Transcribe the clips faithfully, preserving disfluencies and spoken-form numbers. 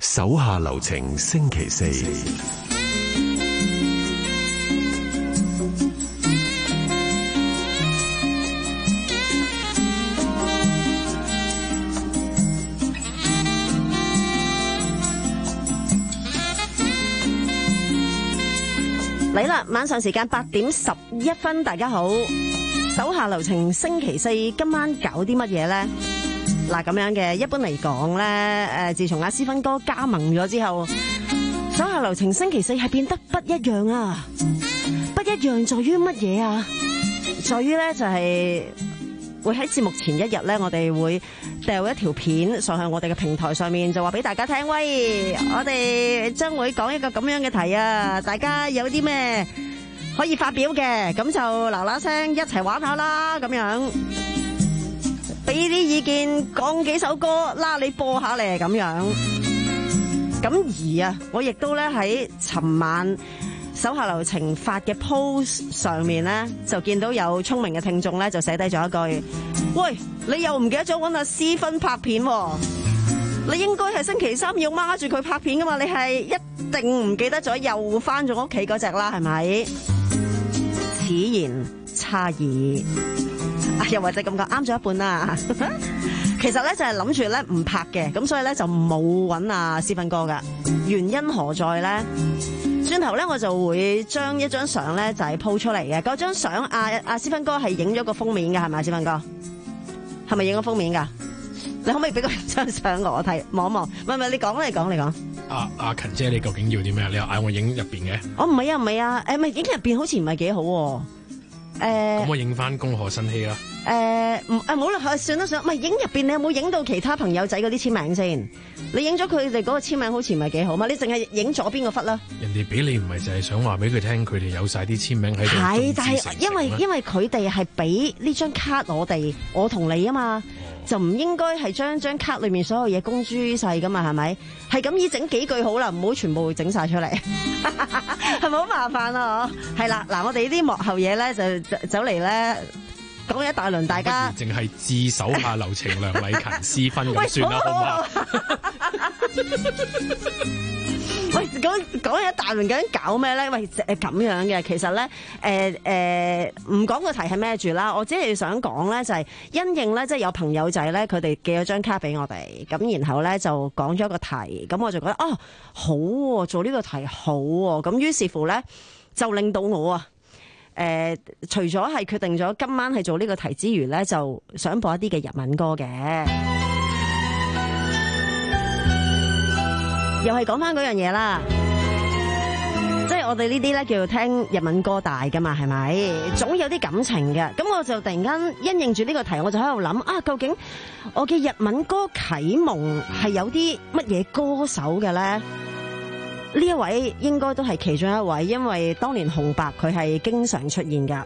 手下留情星期四。 嚟啦！晚上時間八點十一分，大家好。手下留情星期四，今晚搞啲乜嘢呢？嗱，咁樣嘅，一般嚟講咧，誒，自從阿思芬哥加盟咗之後，手下留情星期四係變得不一樣啊！不一樣在於乜嘢啊？在於咧就係會喺節目前一日咧，我哋會掉一條片上去我哋嘅平台上面，就話俾大家聽，喂，我哋將會講一個咁樣嘅題啊！大家有啲咩可以發表嘅，咁就嗱嗱聲一齊玩下啦，咁樣俾啲意見，講幾首歌啦，你播下嚟咁樣。咁而啊，我亦都咧喺尋晚手下留情發嘅 post 上面咧，就見到有聰明嘅聽眾咧，就寫低咗一句：喂，你又唔記得咗搵阿思芬拍片喎？你應該係星期三要孖住佢拍片噶嘛？你係一定唔記得咗，又翻咗屋企嗰隻啦，係咪？此言差矣，又或者咁講，啱咗一半啦。其實咧就係諗住咧唔拍嘅，咁所以咧就冇搵阿思芬哥噶。原因何在咧？轉頭咧我就會將一張相咧就係 po 出嚟嘅。嗰張相阿阿思芬哥係影咗個封面嘅，係咪？思芬哥係咪影咗封面噶？你可唔可以俾個張相我睇望一望？唔係唔係，你講啦，你講你講。阿阿勤姐，你究竟要啲咩？你又嗌我影入邊嘅？ 我唔係啊，唔係啊，誒，咪影入邊好似唔係幾好。誒， 咁我影翻恭賀新禧啦。 誒，唔誒，冇啦，算啦算啦。唔係影入邊，你有冇影到其他朋友仔嗰啲簽名先？你影咗佢哋嗰個簽名好似唔係幾好嘛？你淨係影左邊個忽啦。 人哋俾你唔係就係想話俾佢聽，佢哋有晒啲簽名喺度。 係，但係因為因為佢哋係俾呢張卡我哋，我同你啊嘛。就唔應該係將張卡裏面所有嘢公諸於世噶嘛，係咪？係咁依整幾句好啦，唔好全部整晒出嚟，係咪好麻煩啊？係啦，嗱，我哋呢啲幕後嘢咧就走嚟咧講一大輪，大家淨係自手下留情梁禮勤私分咁算啦，好唔好？ 喂，講講一大輪究竟搞咩咧？喂，誒咁樣嘅，其實咧，誒誒唔講個題係咩住啦，我只係想講咧，就係因應咧，即係有朋友仔咧，佢哋寄咗張卡俾我哋，咁然後咧就講咗個題，咁我就覺得哦好喎，做呢個題好喎，咁於是乎咧就令到我啊，誒除咗係決定咗今晚係做呢個題之餘咧，就想播一啲嘅日文歌嘅。又係講翻嗰樣嘢啦，即係我哋呢啲咧叫做聽日文歌大噶嘛，係咪？總有啲感情嘅，咁我就突然間因應住呢個題，我就喺度諗啊，究竟我嘅日文歌啟蒙係有啲乜嘢歌手嘅咧？呢一位應該都係其中一位，因為當年紅白佢係經常出現噶。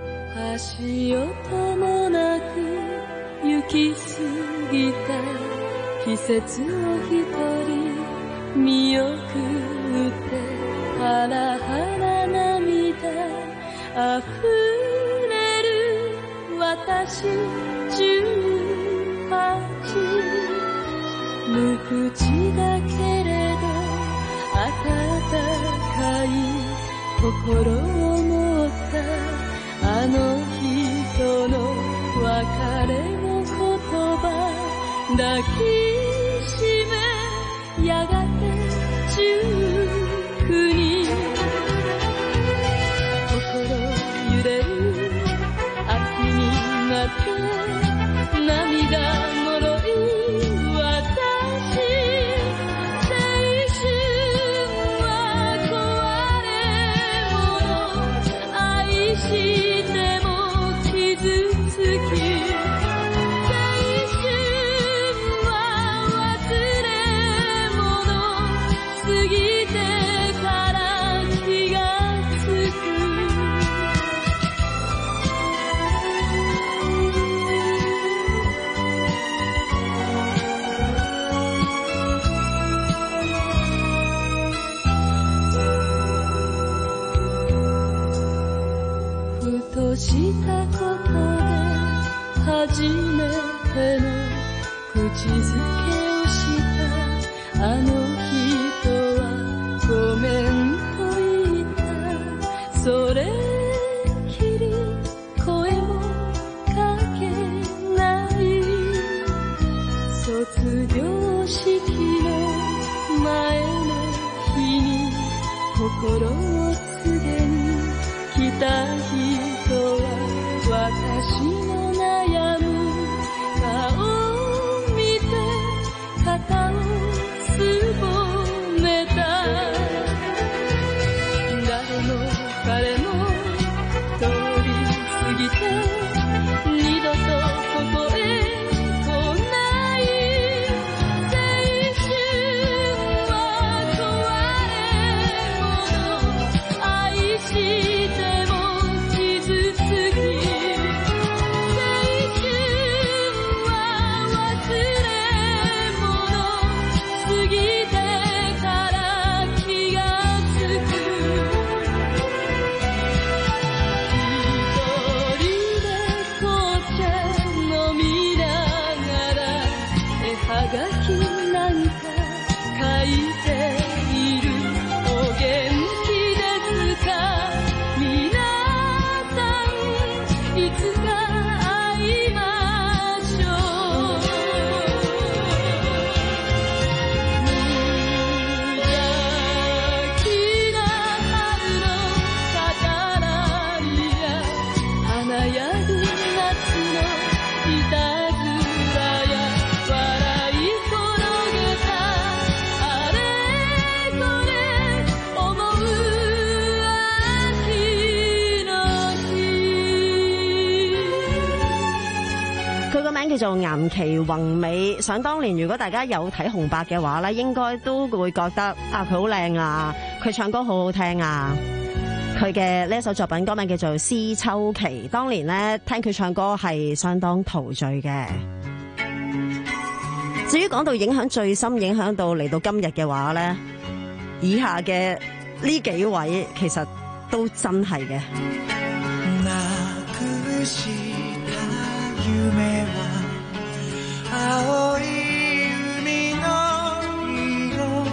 見送ってハラハラ涙あふれる私じゅうはち無口だけれど温かい心を持ったあの人の別れの言葉抱きしめやがて十九人心揺れる秋になって涙もろい私青春は壊れ物愛しても傷つきしたことで初めての口づけをしたあの人心を告げに来た人は私の悩む顔を見て肩をすぼめた。誰も彼も通り過ぎて二度とここへ来ない青春は壊れ物愛しても傷つき青春は忘れ物過ぎてから気がつく一人で紅茶飲みながら絵はがきなんか書いている。お元気ですか皆さん、いつか会いましょう。無邪気な春の語らいや華やぐ夏のいたずらや笑い転げたあれこれ思う秋の日。 佢個名叫做岩崎宏美。想當年如果大家有睇紅白嘅話咧，應該都會覺得啊佢好靚啊，佢唱歌好好聽啊。佢嘅呢一首作品歌名叫做《思秋期》，當年咧聽佢唱歌係相當陶醉嘅。至於講到影響最深，影響到嚟到今日嘅話咧，以下嘅呢幾位其實都真係嘅。 なくした夢は青い海の色。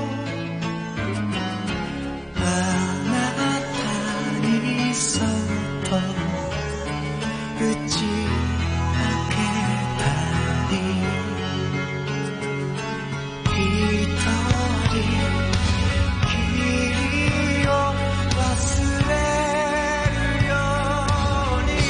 あなたにそっと打ち明けたり、一人君を忘れるように。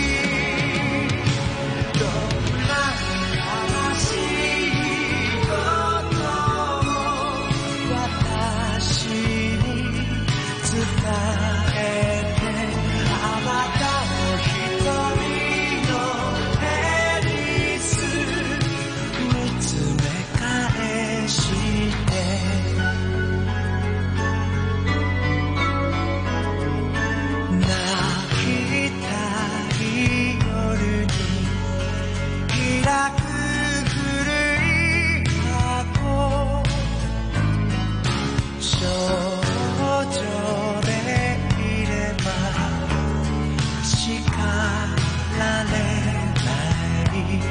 どんな悲しいことも私に伝えて、あなたの瞳の目にす見つめ返して泣きたい夜に開く古い箱。少女でいれば叱られない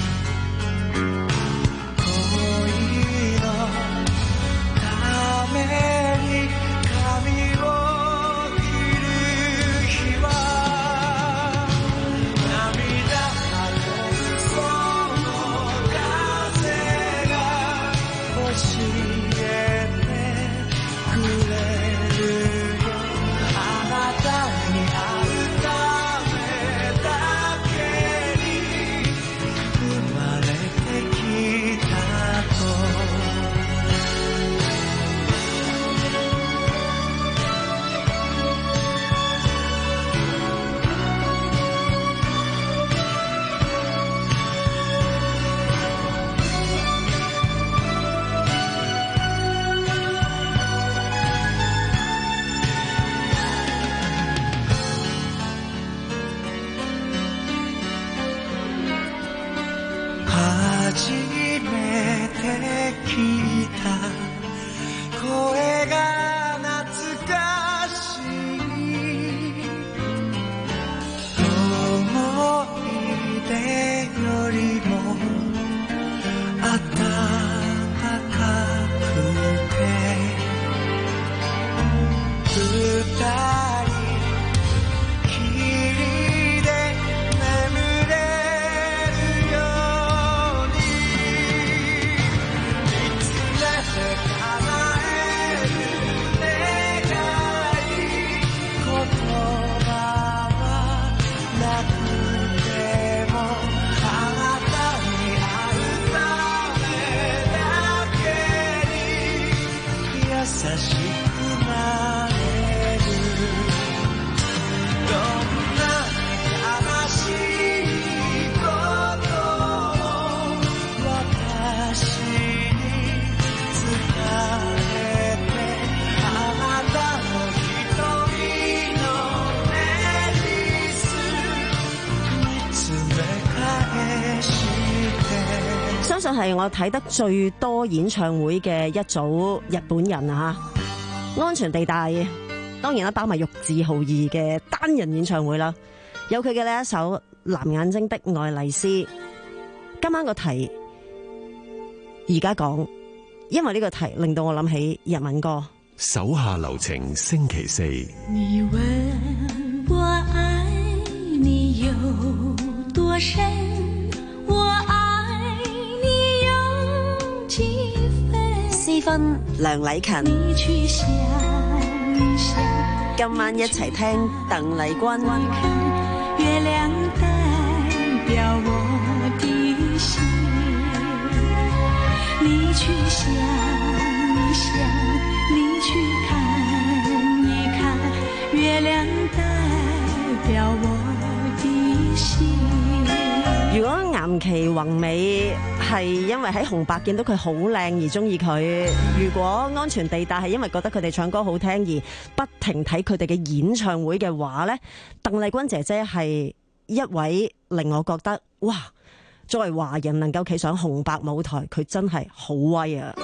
恋のために髪を切る日は涙のその風が教えてくれるよ。あなたに会うためだけに生まれてきたと。初めて聞いた声が懐かしい。思い出よりも暖かくて、二人きりで眠れるように見つめて叶えしくなれるどんな悲しいことを私に伝えてあなたの瞳の目にす見つめ返して相信係我睇得最多演唱會嘅一組日本人啊！安全地帶，當然啦，包埋玉置浩二嘅單人演唱會啦，有佢嘅呢一首《藍眼睛的愛麗絲》。今晚個題而家講，因為呢個題令到我諗起日文歌。 手下留情星期四。 你問我愛你有多深，我愛你有幾分。 私分梁禮勤， 你去想一想， 今晚一齊聽鄧麗君。 月亮代表我的心，你去想一想，你去看一看，月亮代表我的心。 如果岩崎宏美係因為喺紅白見到佢好靚而中意佢，如果安全地帶係因為覺得佢哋唱歌好聽而不停睇佢哋嘅演唱會嘅話呢，鄧麗君姐姐係一位令我覺得哇，作為華人能夠企上紅白舞台，佢真係好威啊！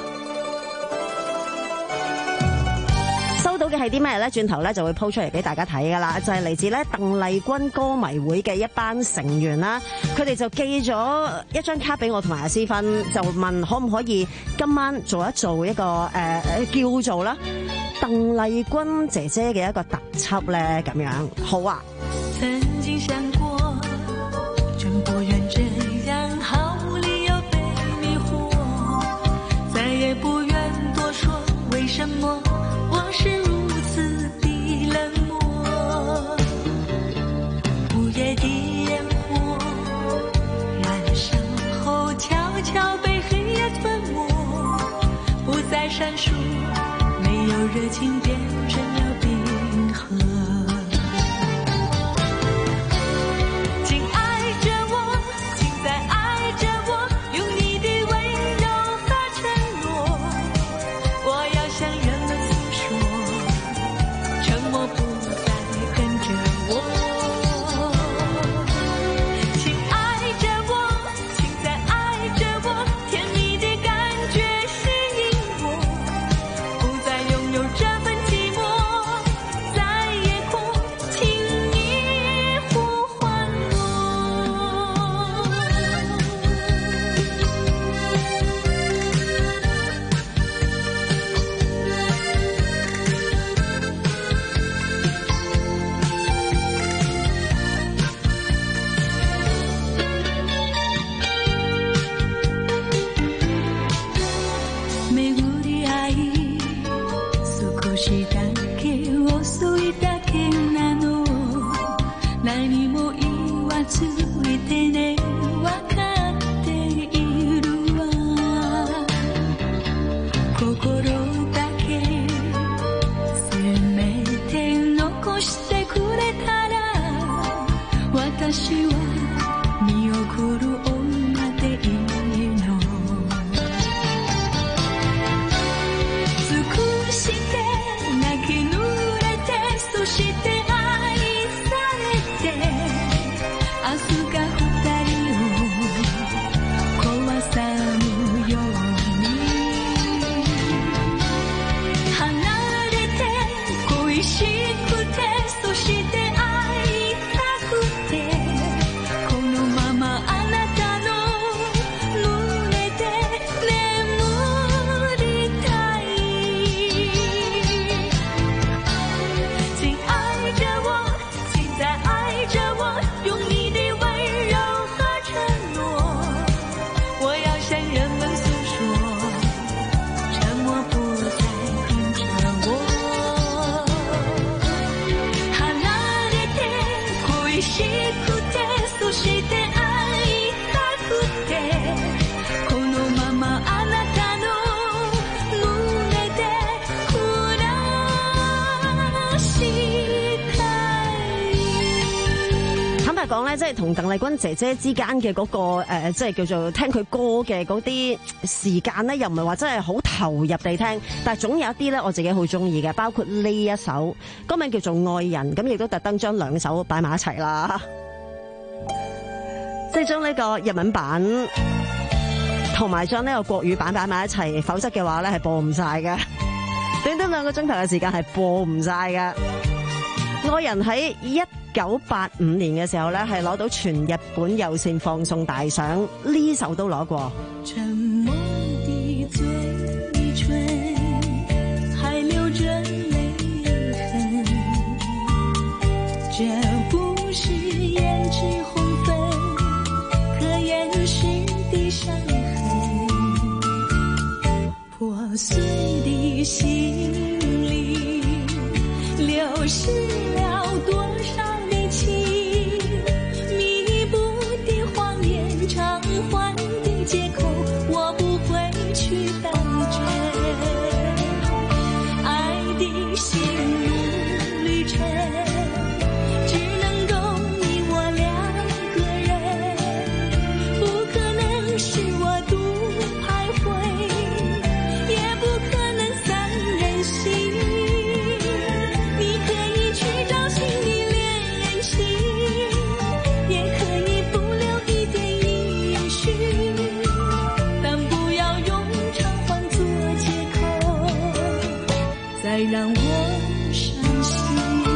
收到嘅係啲咩呢？轉頭咧就會鋪出嚟俾大家睇噶啦，就係嚟自咧鄧麗君歌迷會嘅一班成員啦。佢哋就寄咗一張卡俾我同埋阿思芬，就問可唔可以今晚做一做一個誒、呃、叫做啦鄧麗君姐姐嘅一個特輯咧，咁樣好啊。 曾經想過真不願這樣毫無理由被迷惑，再也不願多說為什麼我是如此的冷漠，午夜的煙火燃燒後悄悄被黑夜吞沒，不再閃爍，沒有熱情變成了冰河。 して愛されて明日が二人講咧，即係同鄧麗君姐姐之間嘅嗰個誒、呃，即係叫做聽佢歌嘅嗰啲時間咧，又唔係話真係好投入地聽，但係總有一啲咧，我自己好中意嘅，包括呢一首歌名叫做《愛人》，咁亦都特登將兩首擺埋一齊啦，即係將呢個日文版同埋將呢個國語版擺埋一齊，否則嘅話咧係播唔晒嘅，短短兩個鐘頭嘅時間係播唔晒嘅。愛人喺一九八五年嘅時候咧，係攞到全日本有線放送大賞，呢首都攞過。 沉默的嘴唇還留着淚痕，這不是胭脂紅粉可掩飾的傷痕，破碎的心裡流失了多少的情，彌補的謊言，償還的借口，我不會去當真。愛的心路旅程，只能夠你我兩個人，不可能是我獨徘徊，也不可能三人行。再讓我傷心。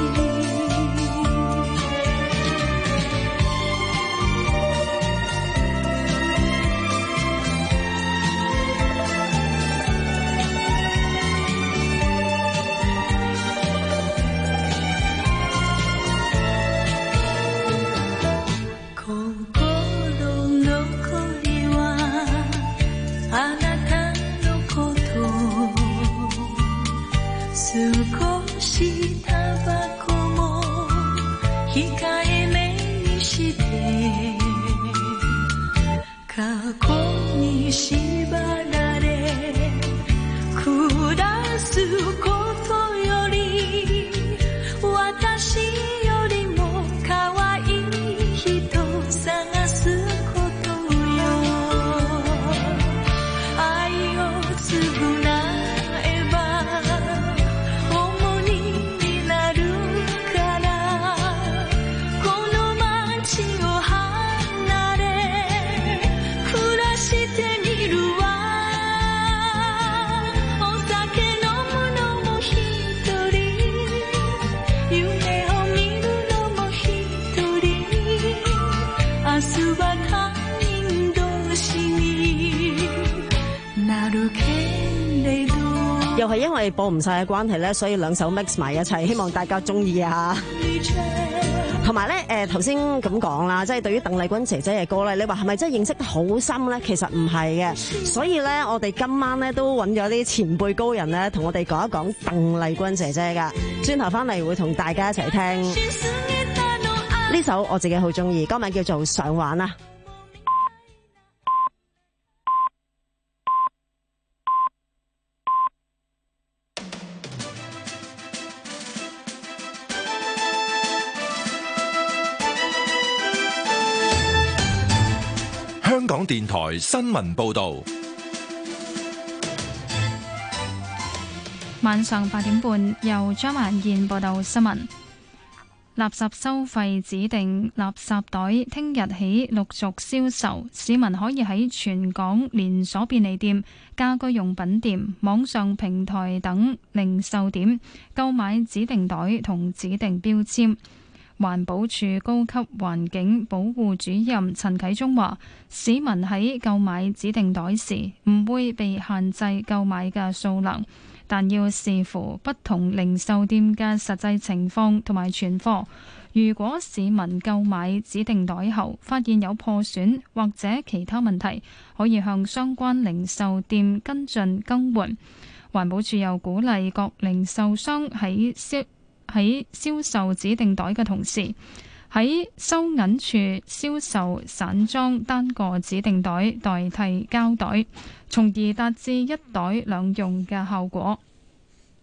又係因為播唔晒嘅關係咧，所以兩首 mix 埋一齊，希望大家中意啊！同埋咧，誒頭先咁講啦，即係對於鄧麗君姐姐嘅歌咧，你話係咪真係認識得好深咧？其實唔係嘅，所以咧，我哋今晚咧都揾咗啲前輩高人咧，同我哋講一講鄧麗君姐姐噶。轉頭翻嚟會同大家一齊聽呢首我自己好中意，歌名叫做《想玩》啊！ 香港電台新聞報道， 晚上八點半由張曼燕報道新聞。垃圾收費指定垃圾袋聽日起陸續銷售，市民可以喺全港連鎖便利店、家居用品店、網上平台等零售點購買指定袋同指定標籤。環保署高級環境保護主任陳啟宗話，市民喺購買指定袋時唔會被限制購買嘅數量，但要視乎不同零售店嘅實際情況同埋存貨。如果市民購買指定袋後發現有破損或者其他問題，可以向相關零售店跟進更換。環保署又鼓勵各零售商喺銷喺銷售指定袋嘅同時，喺收銀處銷售散裝單個指定袋代替膠袋，從而達至一袋兩用嘅效果。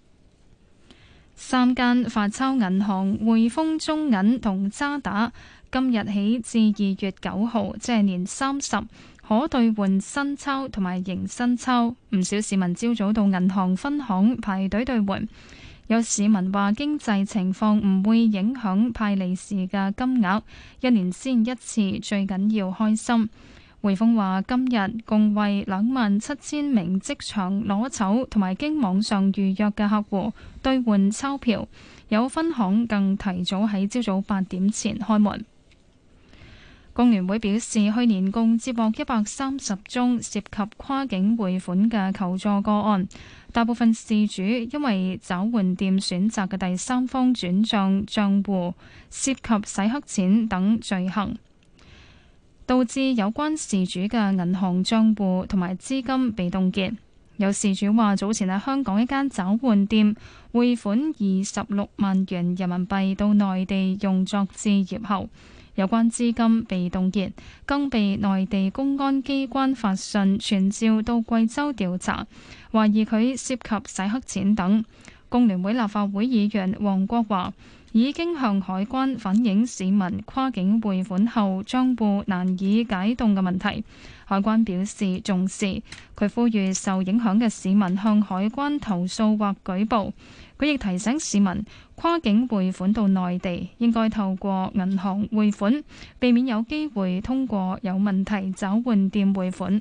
三間發鈔銀行匯豐、中銀同渣打今日起至二月九號，即係年三十，可兌換新鈔同埋迎新鈔。唔少市民朝早到銀行分行排隊兌換。有市民話經濟情況唔會影響派利是嘅金額，一年先一次，最緊要開心。匯豐話今日共為兩萬七千名即場攞籌同埋經網上預約嘅客戶兌換鈔票，有分行更提早喺朝早八點前開門。工聯會表示，去年共接獲一百三十宗涉及跨境匯款嘅求助個案，大部分事主因為找換店選擇嘅第三方轉賬賬戶涉及洗黑錢等罪行，導致有關事主嘅銀行賬戶同埋資金被凍結。有事主話，早前喺香港一間找換店匯款二十六萬元人民幣到內地用作置業後，有關資金被凍結，更被內地公安機關發信傳召到貴州調查，懷疑佢涉及洗黑錢等。工聯會立法會議員黃國華已經向海關反映市民跨境匯款後帳戶難以解凍嘅問題，海關表示重視，佢呼籲受影響嘅市民向海關投訴或舉報。佢亦提醒市民跨境匯款到內地應該透過銀行匯款，避免有機會通過有問題找換店匯款。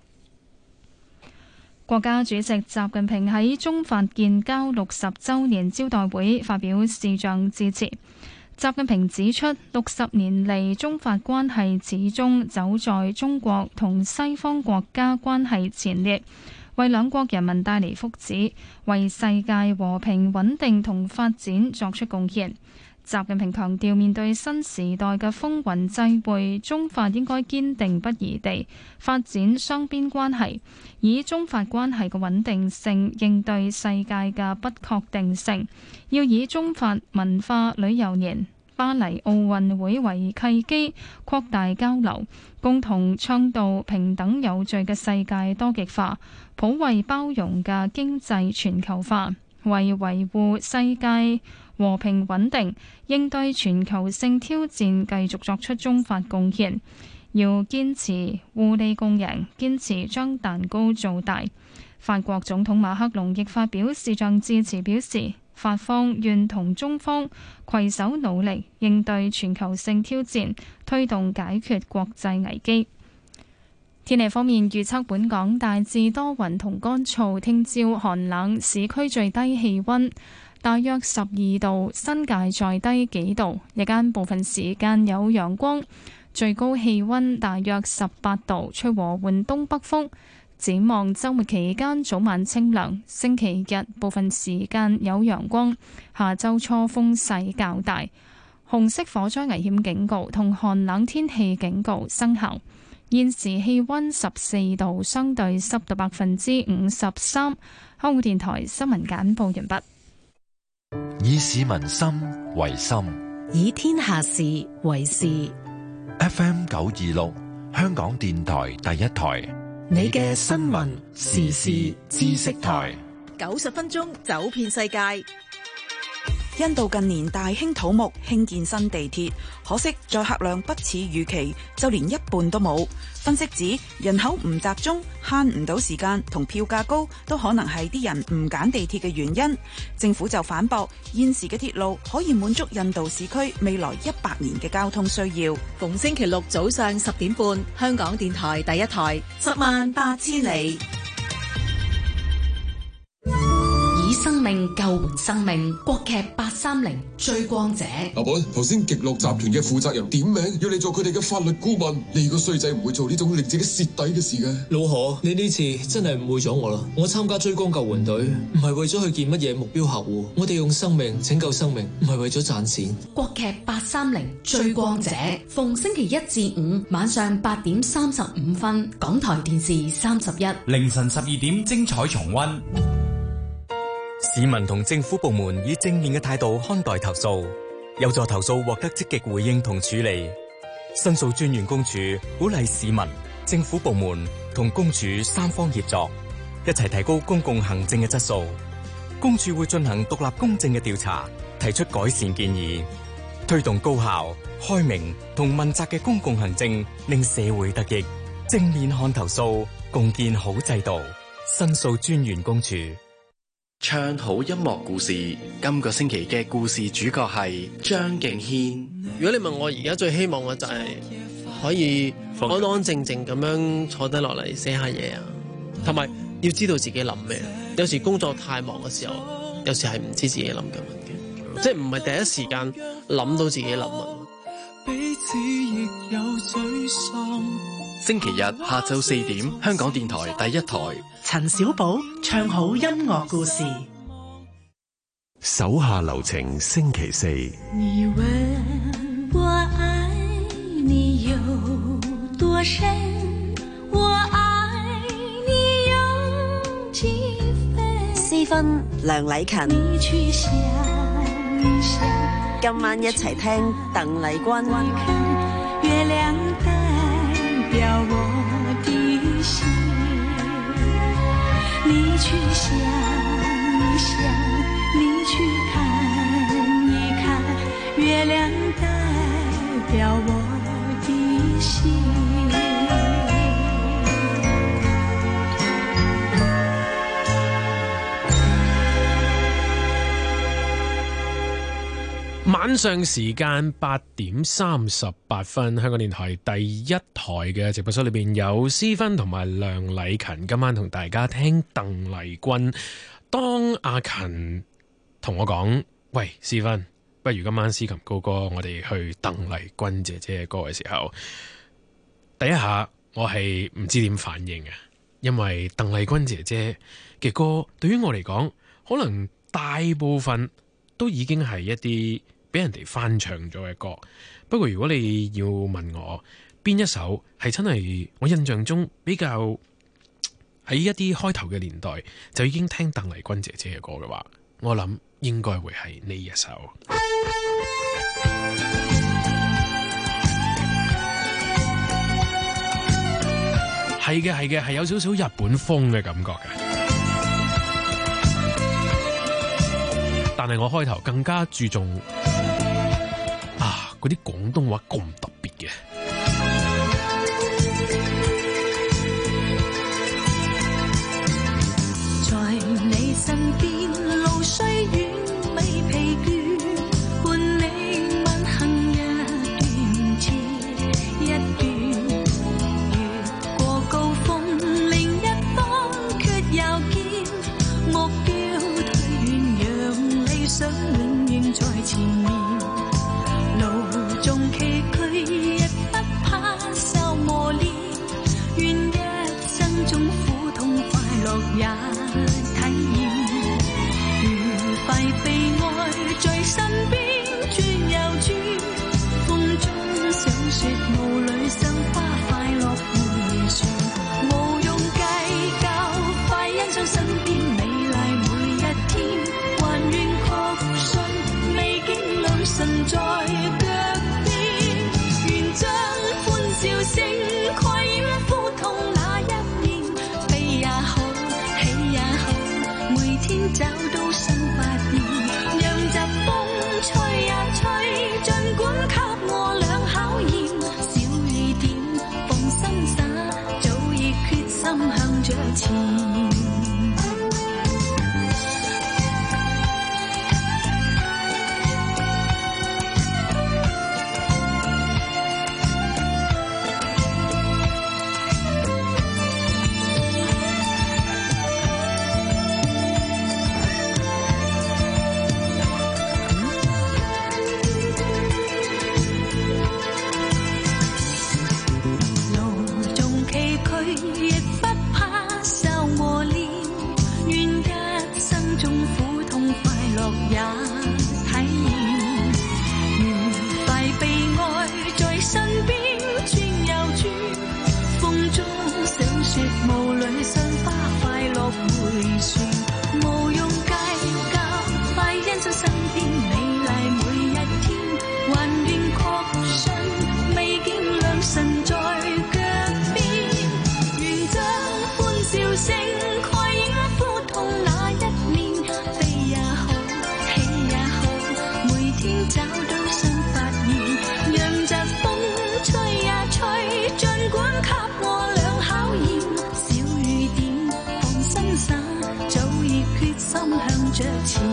國家主席習近平喺中法建交六十週年招待會發表視像致辭。習近平指出，六十年嚟中法關係始終走在中國同西方國家關係前列，為兩國人民帶嚟福祉，為世界和平穩定同發展作出貢獻。習近平強調，面對新時代嘅風雲際會，中法應該堅定不移地發展雙邊關係，以中法關係嘅穩定性應對世界嘅不確定性。要以中法文化旅遊年、巴黎奧運會為契機，擴大交流，共同倡導平等有序嘅世界多極化、普惠包容嘅經濟全球化，為維護世界和平穩定、應對全球性挑戰繼續作出中法貢獻。要堅持互利共贏，堅持將蛋糕做大。法國總統馬克龍亦發表視像致辭，表示法方願同中方攜手努力，應對全球性挑戰，推動解決國際危機。天氣方面預測，本港大致多雲同乾燥，聽朝寒冷，市區最低氣溫大約十二度，新界再低幾度。日間部分時間有陽光，最高氣溫大約十八度，吹和緩東北風。展望週末期間早晚清涼，星期日部分時間有陽光，下週初風勢較大。紅色火災危險警告同寒冷天氣警告生效。現時氣溫十四度，相對濕度百分之五十三。香港電台新聞簡報完畢。 以市民心為心， 以天下事為事。 F M 九二六，香港電台第一台， 你嘅新聞時事知識台， 九十分鐘走遍世界。 印度近年大興土木興建新地鐵，可惜載客量不似預期，就連一半都冇。分析指人口唔集中，慳唔到時間同票價高，都可能係啲人唔揀地鐵嘅原因。政府就反駁，現時嘅鐵路可以滿足印度市區未來一百年嘅交通需要。 逢星期六早上十點半，香港電台第一台，十萬八千里。 以生命救援生命，國劇八三零追光者。 阿本，頭先極樂集團嘅負責人點名要你做佢哋嘅法律顧問，你個衰仔唔會做呢種令自己蝕底嘅事嘅。 老何，你呢次真係誤會咗我啦！我參加追光救援隊唔係為咗去見乜嘢目標客戶，我哋用生命拯救生命，唔係為咗賺錢。 國劇八三零追光者，逢星期一至五晚上八點三十五分，港台電視三十一， 凌晨十二點精彩重溫。市民同政府部門以正面嘅態度看待投訴，有助投訴獲得積極回應同處理。申訴專員公署鼓勵市民、政府部門同公署三方協作，一齊提高公共行政嘅質素。公署會進行獨立公正嘅調查，提出改善建議。 推動高效、開明同問責嘅公共行政，令社會得益。正面看投訴，共建好制度。申訴專員公署。 唱好音樂故事，今個星期嘅故事主角係張敬軒。 如果你問我而家最希望嘅就係可以安安靜靜咁樣坐低落嚟寫下嘢啊，同埋要知道自己諗咩。有時工作太忙嘅時候，有時係唔知自己諗緊乜嘅，即係唔係第一時間諗到自己諗乜。 彼此亦有沮喪。 星期日下晝四點，香港電台第一台， 陳小寶唱好音樂故事。 手下留情星期四。 你問我愛你有多深，我愛你有幾分。 私分梁禮勤， 你去想一想， 今晚一齊聽鄧麗君。 月亮代表我的心，你去想一想，你去看一看，月亮代表我的心。 晚上時間八點三十八分，香港電台第一台嘅直播室裏邊有思芬同埋梁禮勤，今晚同大家聽鄧麗君。當阿勤同我講，喂，思芬，不如今晚司琴高歌我哋去鄧麗君姐姐嘅歌嘅時候，第一下我係唔知點反應嘅，因為鄧麗君姐姐嘅歌對於我嚟講，可能大部分都已經係一啲俾人哋翻唱咗嘅歌。不過如果你要問我邊一首係真係我印象中比較喺一啲開頭嘅年代就已經聽鄧麗君姐姐嘅歌嘅話，我諗應該會係呢一首。係嘅係嘅，係有少少日本風嘅感覺嘅。但係我開頭更加注重啊嗰啲廣東話咁特別嘅。 在你身邊路雖遠未疲倦，伴你問行一段接一段，越過高峰另一方卻又見目標推遠，讓理想永遠在前面，路縱崎嶇亦不怕受磨練，願一生中苦痛快樂也體驗，愉快被愛在身邊轉又轉，風中想說霧裏生花快樂迴旋，無用計較，快欣賞身邊美麗每一天，還願確信美景女神在腳邊，願將歡笑聲蓋掩苦痛那一面，悲也好喜也好，每天找到新發現，讓疾風吹呀吹，儘管給我倆考驗，小雨點放心灑，早已決心向着前。喜也好， 着情。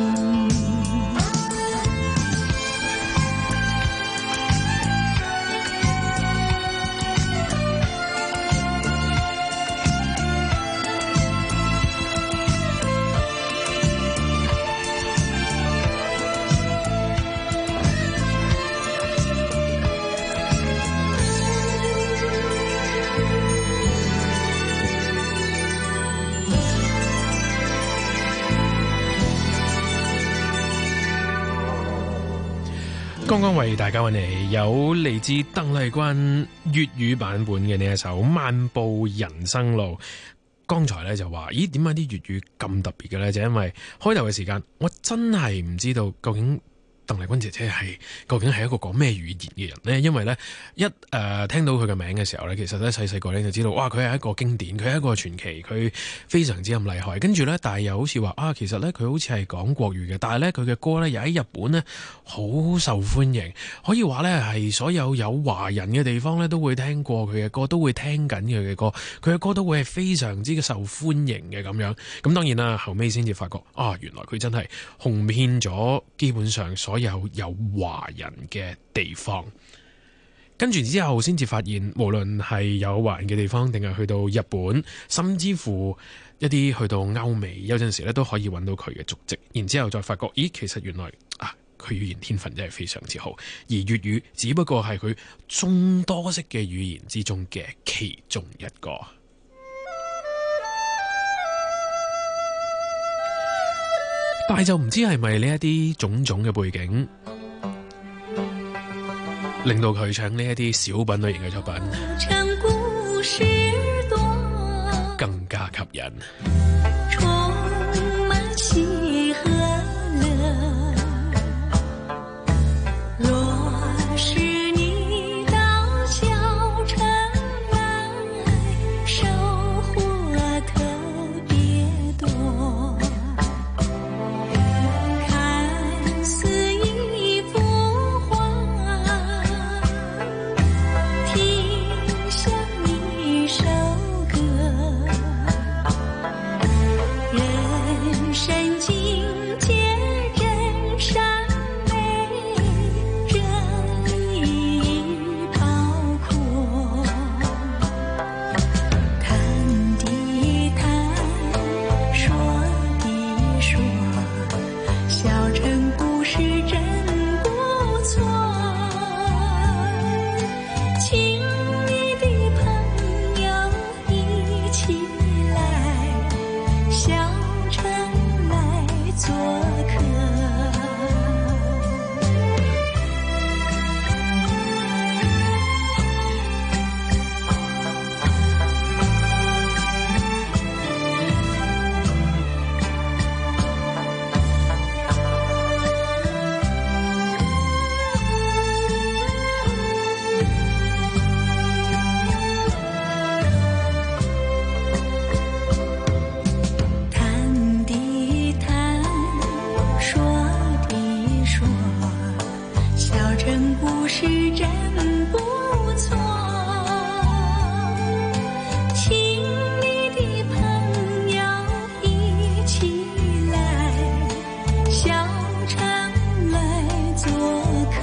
剛剛為大家揾嚟有嚟自鄧麗君粵語版本嘅呢一首《漫步人生路》。剛才咧就話，咦，點解啲粵語咁特別嘅咧？就因為開頭嘅時間，我真係唔知道究竟鄧麗君姐姐係究竟係一個講咩語言嘅人呢？因為咧一誒、呃、聽到佢嘅名嘅時候咧，其實咧細細個咧就知道，哇，佢係一個經典，佢係一個傳奇，佢非常之咁厲害。跟住咧，但係又好似話啊，其實咧佢好似係講國語嘅，但係咧佢嘅歌咧又喺日本咧好受歡迎，可以話咧係所有有華人嘅地方咧都會聽過佢嘅歌，都會聽緊佢嘅歌，佢嘅歌都會係非常之受歡迎嘅咁樣。咁當然啦，後尾先至發覺啊，原來佢真係紅遍咗基本上所有有華人嘅地方。跟住之後先至發現，無論係有華人嘅地方，定係去到日本，甚至乎一啲去到歐美，有陣時咧都可以揾到佢嘅足跡。然之後再發覺，咦，其實原來啊，佢語言天分真係非常之好，而粵語只不過係佢眾多式嘅語言之中嘅其中一個。但係就唔知係咪呢一啲種種嘅背景，令到佢唱呢一啲小品類型嘅作品更加吸引。 充滿喜和樂，若是你到小城來，收穫特別多。看似一幅畫，聽像一首歌，人生境界真善美，人意pau闊，談的談，說的說，小城故事真不錯，親密的朋友一起來，小城來做客。談的談，說的說，小城故事真不錯，親密的朋友一起來，小城來做客。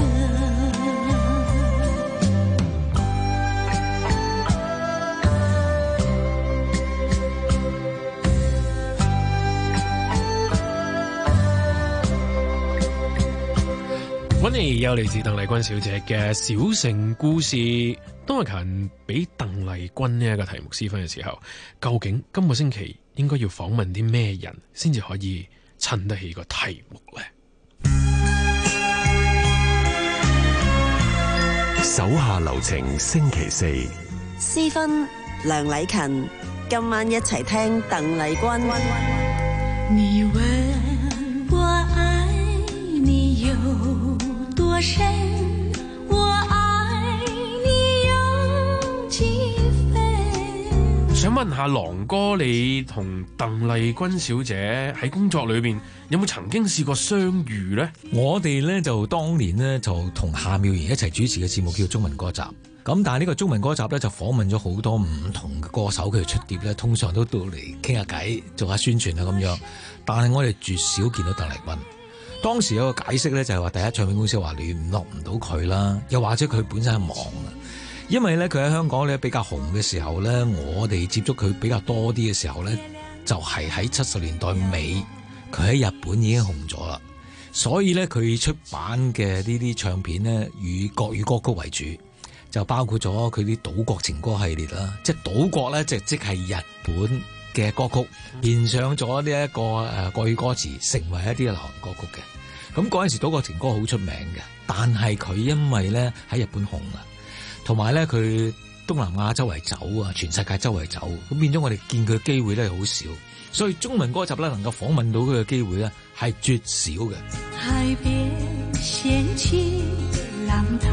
揾嚟有嚟自鄧麗君小姐嘅《小城故事》。當日勤俾鄧麗君呢一個題目私分嘅時候，究竟今個星期應該要訪問啲咩人先至可以襯得起個題目呢？ 手下留情，星期四私分梁禮勤，今晚一齊聽鄧麗君。 你問我愛你有多深，我愛你有幾分。 想問下郎哥，你同鄧麗君小姐喺工作裏邊有冇曾經試過相遇呢？ 我哋咧就當年咧就同夏妙然一齊主持嘅節目叫《中文歌集》。咁但係呢個中文歌集咧就訪問咗好多唔同嘅歌手，佢哋出碟咧通常都到嚟傾下偈，做下宣傳啊咁樣。 但係我哋絕少見到鄧麗君。當時有個解釋咧，就係話第一唱片公司話聯絡唔到佢啦，又或者佢本身係忙啊。因為咧佢喺香港咧比較紅嘅時候咧，我哋接觸佢比較多啲嘅時候咧，就係喺七十年代尾，佢喺日本已經紅咗啦。所以咧佢出版嘅呢啲唱片咧，以國語歌曲為主，就包括咗佢啲島國情歌系列啦。即係島國咧，即即係日本嘅歌曲，填上咗呢一個誒國語歌詞，成為一啲流行歌曲嘅。咁嗰陣時島國情歌好出名嘅，但係佢因為咧喺日本紅啊，同埋咧佢東南亞周圍走啊，全世界周圍走，咁變咗我哋見佢嘅機會咧好少，所以中文歌集咧能夠訪問到佢嘅機會咧係絕少嘅。 海邊掀起浪濤，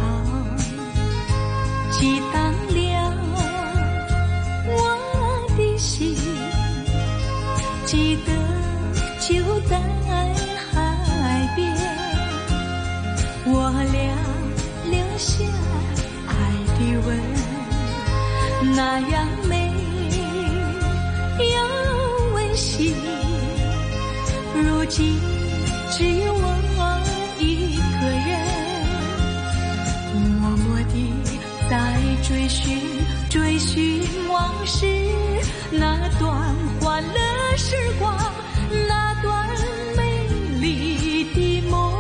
激盪了我的心，記得就在海邊，我倆留下愛的吻，那樣美又溫馨，如今只有我一個人，默默地在追尋追尋往事，那段歡樂時光，那段美麗的夢。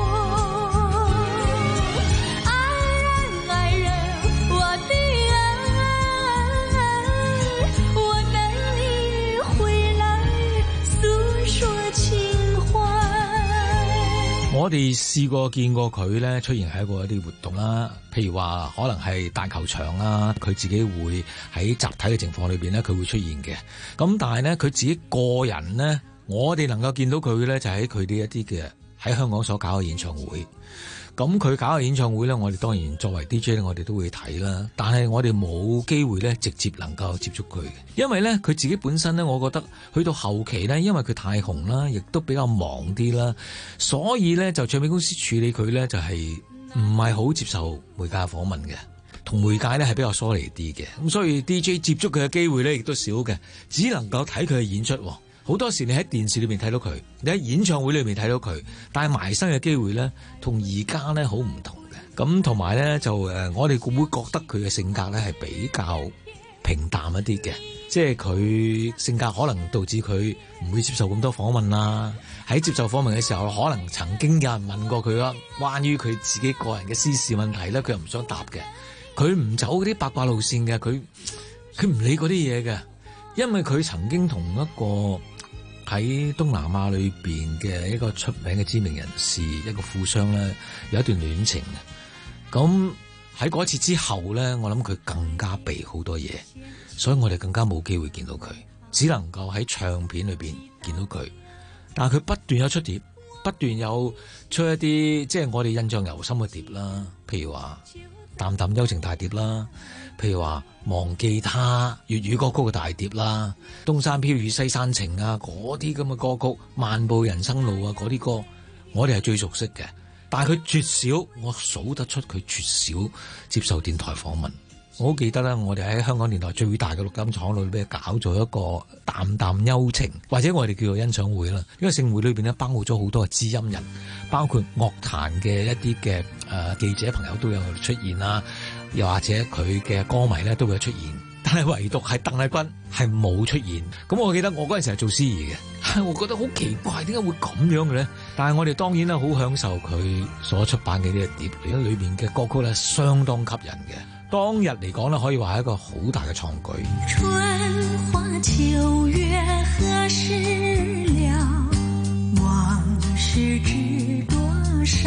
我哋試過見過佢咧出現喺一個一啲活動啦，譬如話可能係大球場啦，佢自己會喺集體嘅情況裏邊咧，佢會出現嘅。咁但係咧，佢自己個人咧，我哋能夠見到佢咧，就喺佢哋一啲嘅喺香港所搞嘅演唱會。咁佢搞嘅演唱會咧，我哋當然作為 D J 咧，我哋都會睇啦。但係我哋冇機會咧，直接能夠接觸佢嘅，因為咧佢自己本身咧，我覺得去到後期咧，因為佢太紅啦，亦都比較忙啲啦，所以咧就唱片公司處理佢咧就係唔係好接受媒介訪問嘅，同媒介咧係比較疏離啲嘅。咁所以 D J 接觸佢嘅機會咧亦都少嘅，只能夠睇佢嘅演出。好多時你喺電視裏面睇到佢，你喺演唱會裏面睇到佢，但係埋身嘅機會咧，同而家咧好唔同嘅。咁同埋咧就誒，我哋會覺得佢嘅性格咧係比較平淡一啲嘅，即係佢性格可能導致佢唔會接受咁多訪問啦。喺接受訪問嘅時候，可能曾經有人問過佢啦，關於佢自己個人嘅私事問題咧，佢又唔想答嘅。佢唔走嗰啲八卦路線嘅，佢佢唔理嗰啲嘢嘅，因為佢曾經同一個喺東南亞裏邊嘅一個出名嘅知名人士，一個富商咧，有一段戀情嘅。咁喺嗰次之後咧，我諗佢更加避好多嘢，所以我哋更加冇機會見到佢，只能夠喺唱片裏邊見到佢。但係佢不斷有出碟，不斷有出一啲即係我哋印象猶深嘅碟啦，譬如話淡淡幽情大碟啦，譬如話忘記他粵語歌曲嘅大碟啦，東山飄雨西山情啊，嗰啲咁嘅歌曲，漫步人生路啊，嗰啲歌我哋係最熟悉嘅。但係佢絕少，我數得出佢絕少接受電台訪問。我好記得啦，我哋喺香港電台最大嘅錄音廠裏邊搞咗一個淡淡幽情，或者我哋叫做欣賞會啦。呢個盛會裏邊咧，包括咗好多嘅知音人，包括樂壇嘅一啲嘅誒記者朋友都有出現啦，又或者佢嘅歌迷咧都會有出現。但係唯獨係鄧麗君係冇出現。咁我記得我嗰陣時係做司儀嘅，我覺得好奇怪，點解會咁樣嘅咧？但係我哋當然啦，好享受佢所出版嘅呢個碟，而家裏邊嘅歌曲咧相當吸引嘅。當日嚟講咧，可以話係一個好大嘅創舉。 春花秋月何時了？往事知多少？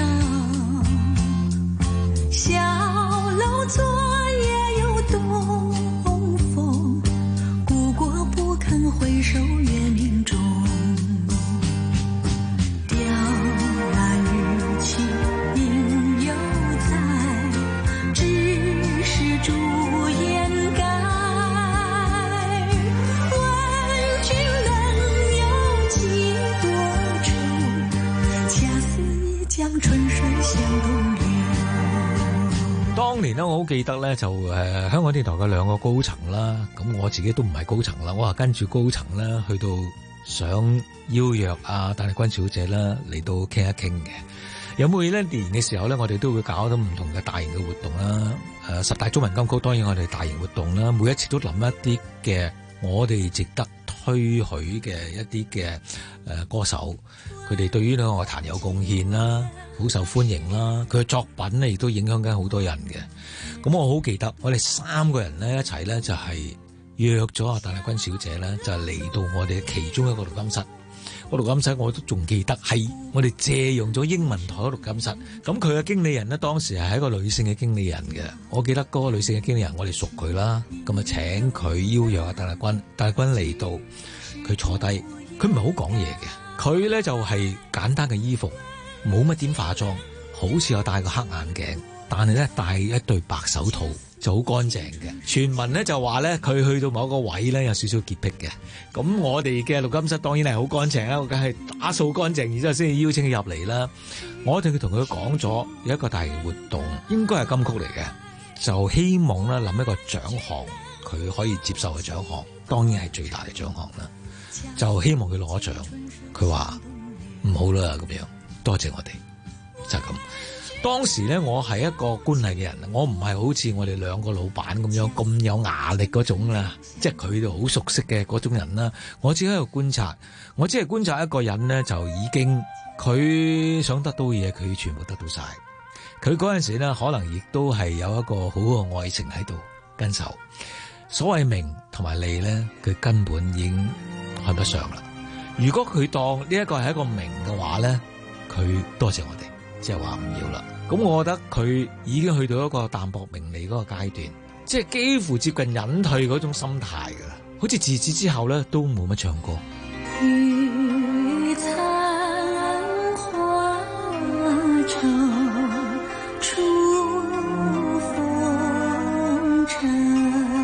小樓昨夜又東風，故國不肯回首月明中。雕欄玉砌應猶在，只是朱顏改。問君能有幾多愁？恰似一江春水向東流。 當年咧，我好記得咧，就誒、呃、香港電台嘅兩個高層啦，咁我自己都唔係高層啦，我係跟住高層咧去到想邀約啊鄧麗君小姐啦嚟到傾一傾嘅。有每一年嘅時候咧，我哋都會搞到唔同嘅大型嘅活動啦。誒、呃，十大中文金曲當然我哋大型活動啦，每一次都諗一啲嘅我哋值得推許嘅一啲嘅誒歌手，佢哋對於呢個樂壇有貢獻啦，好受歡迎啦，佢嘅作品咧亦都影響緊好多人嘅。咁我好記得我哋三個人咧一齊咧就係約咗阿鄧麗君小姐咧，就係嚟到我哋其中一個錄音室。個錄音室我都仲記得係我哋借用咗英文台嘅錄音室。咁佢嘅經理人呢，當時係一個女性嘅經理人嘅。我記得嗰個女性嘅經理人，我哋熟佢啦，咁啊請佢邀約阿鄧麗君，鄧麗君嚟到，佢坐低，佢唔係好講嘢嘅，佢咧就係簡單嘅衣服，冇乜點化妝，好似有戴個黑眼鏡，但係咧戴一對白手套。就好乾淨嘅，傳聞咧就話咧佢去到某個位咧有少少潔癖嘅，咁我哋嘅錄音室當然係好乾淨啦，我梗係打掃乾淨，然之後先至邀請佢入嚟啦。我哋佢同佢講咗有一個大型活動，應該係金曲嚟嘅，就希望咧諗一個獎項，佢可以接受嘅獎項，當然係最大嘅獎項啦。就希望佢攞獎，佢話唔好啦咁樣，多謝我哋，就係咁。當時咧，我係一個官禮嘅人，我唔係好似我哋兩個老闆咁樣咁有壓力嗰種啦，即係佢哋好熟悉嘅嗰種人啦。我只喺度觀察，我只係觀察一個人咧，就已經佢想得到嘅嘢，佢全部得到晒。佢嗰陣時咧，可能亦都係有一個好嘅愛情喺度跟手。所謂名同埋利咧，佢根本已經看不上啦。如果佢當呢一個係一個名嘅話咧，佢多謝我哋。即係話唔要啦，咁我覺得佢已經去到一個淡薄名利嗰個階段，即係幾乎接近隱退嗰種心態噶啦，好似自此之後咧都冇乜唱歌。 雨殘花朝，出風塵。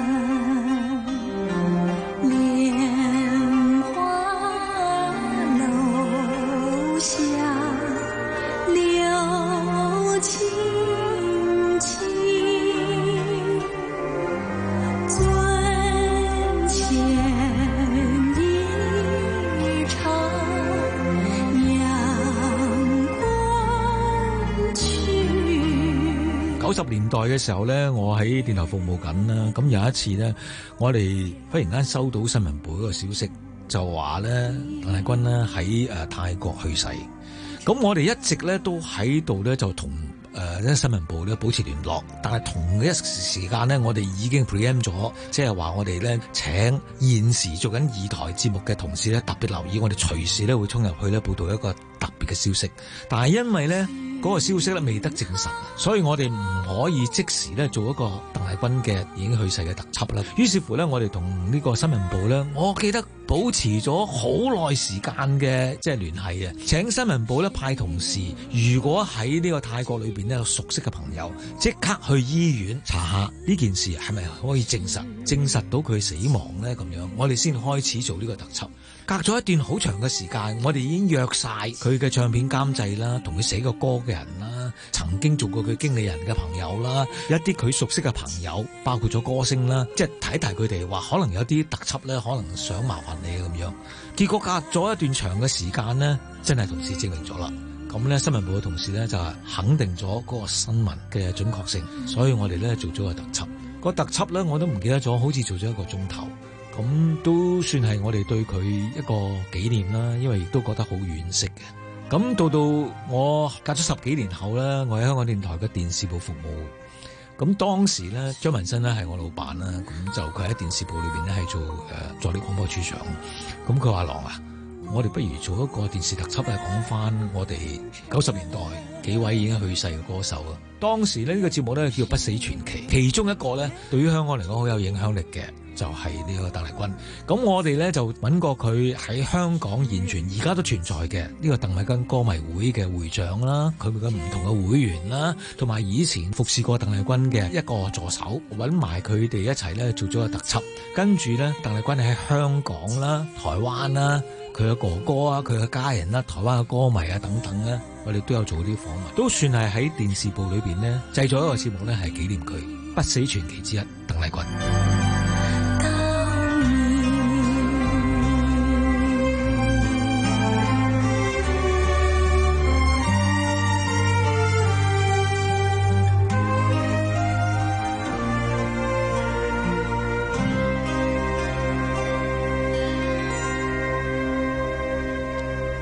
九十年代嘅時候咧，我喺電台服務緊啦。咁有一次咧，我哋忽然間收到新聞部嗰個消息，就話咧鄧麗君咧喺誒泰國去世。咁我哋一直咧都喺度咧就同誒啲新聞部咧保持聯絡，但係同一時間咧，我哋已經 preempt 咗，即係話我哋咧請現時做緊二台節目嘅同事咧特別留意，我哋隨時咧會衝入去咧報道一個特別嘅消息。但係因為咧嗰個消息咧未得證實，所以我哋唔可以即時咧做一個鄧麗君嘅已經去世嘅特輯啦。於是乎咧，我哋同呢個新聞部咧，我記得保持咗好耐時間嘅即係聯繫啊。請新聞部咧派同事，如果喺呢個泰國裏邊咧有熟悉嘅朋友，即刻去醫院查下呢件事係咪可以證實，證實到佢死亡咧咁樣，我哋先開始做呢個特輯。隔咗一段好長嘅時間，我哋已經約晒佢嘅唱片監製啦，同佢寫過歌嘅人啦，曾經做過佢經理人嘅朋友啦，一啲佢熟悉嘅朋友，包括咗歌星啦，即係睇睇佢哋話可能有啲特輯咧，可能想麻煩你咁樣。結果隔咗一段長嘅時間呢，真係同事證明咗啦。咁咧新聞部嘅同事咧就係肯定咗嗰個新聞嘅準確性，所以我哋咧做咗個特輯。個特輯咧我都唔記得咗，好似做咗一個鐘頭。咁都算係我哋對佢一個紀念啦，因為亦都覺得好惋惜嘅。咁到到我隔咗十幾年後咧，我喺香港電台嘅電視部服務。咁當時咧，張文新咧係我老闆啦，咁就佢喺電視部裏邊咧係做誒助理廣播處長。咁佢話：郎啊，我哋不如做一個電視特輯，係講翻我哋九十年代幾位已經去世嘅歌手啊。當時咧呢個節目咧叫不死傳奇，其中一個咧對於香港嚟講好有影響力嘅，就係呢個鄧麗君。咁我哋咧就揾過佢喺香港現存而家都存在嘅呢個鄧麗君歌迷會嘅會長啦，佢嘅唔同嘅會員啦，同埋以前服侍過鄧麗君嘅一個助手，揾埋佢哋一齊咧做咗個特輯。跟住咧，鄧麗君喺香港啦、台灣啦，佢嘅哥哥啊、佢嘅家人啦、台灣嘅歌迷啊等等咧，我哋都有做啲訪問，都算係喺電視部裏邊咧製作一個節目咧，係紀念佢不死傳奇之一鄧麗君。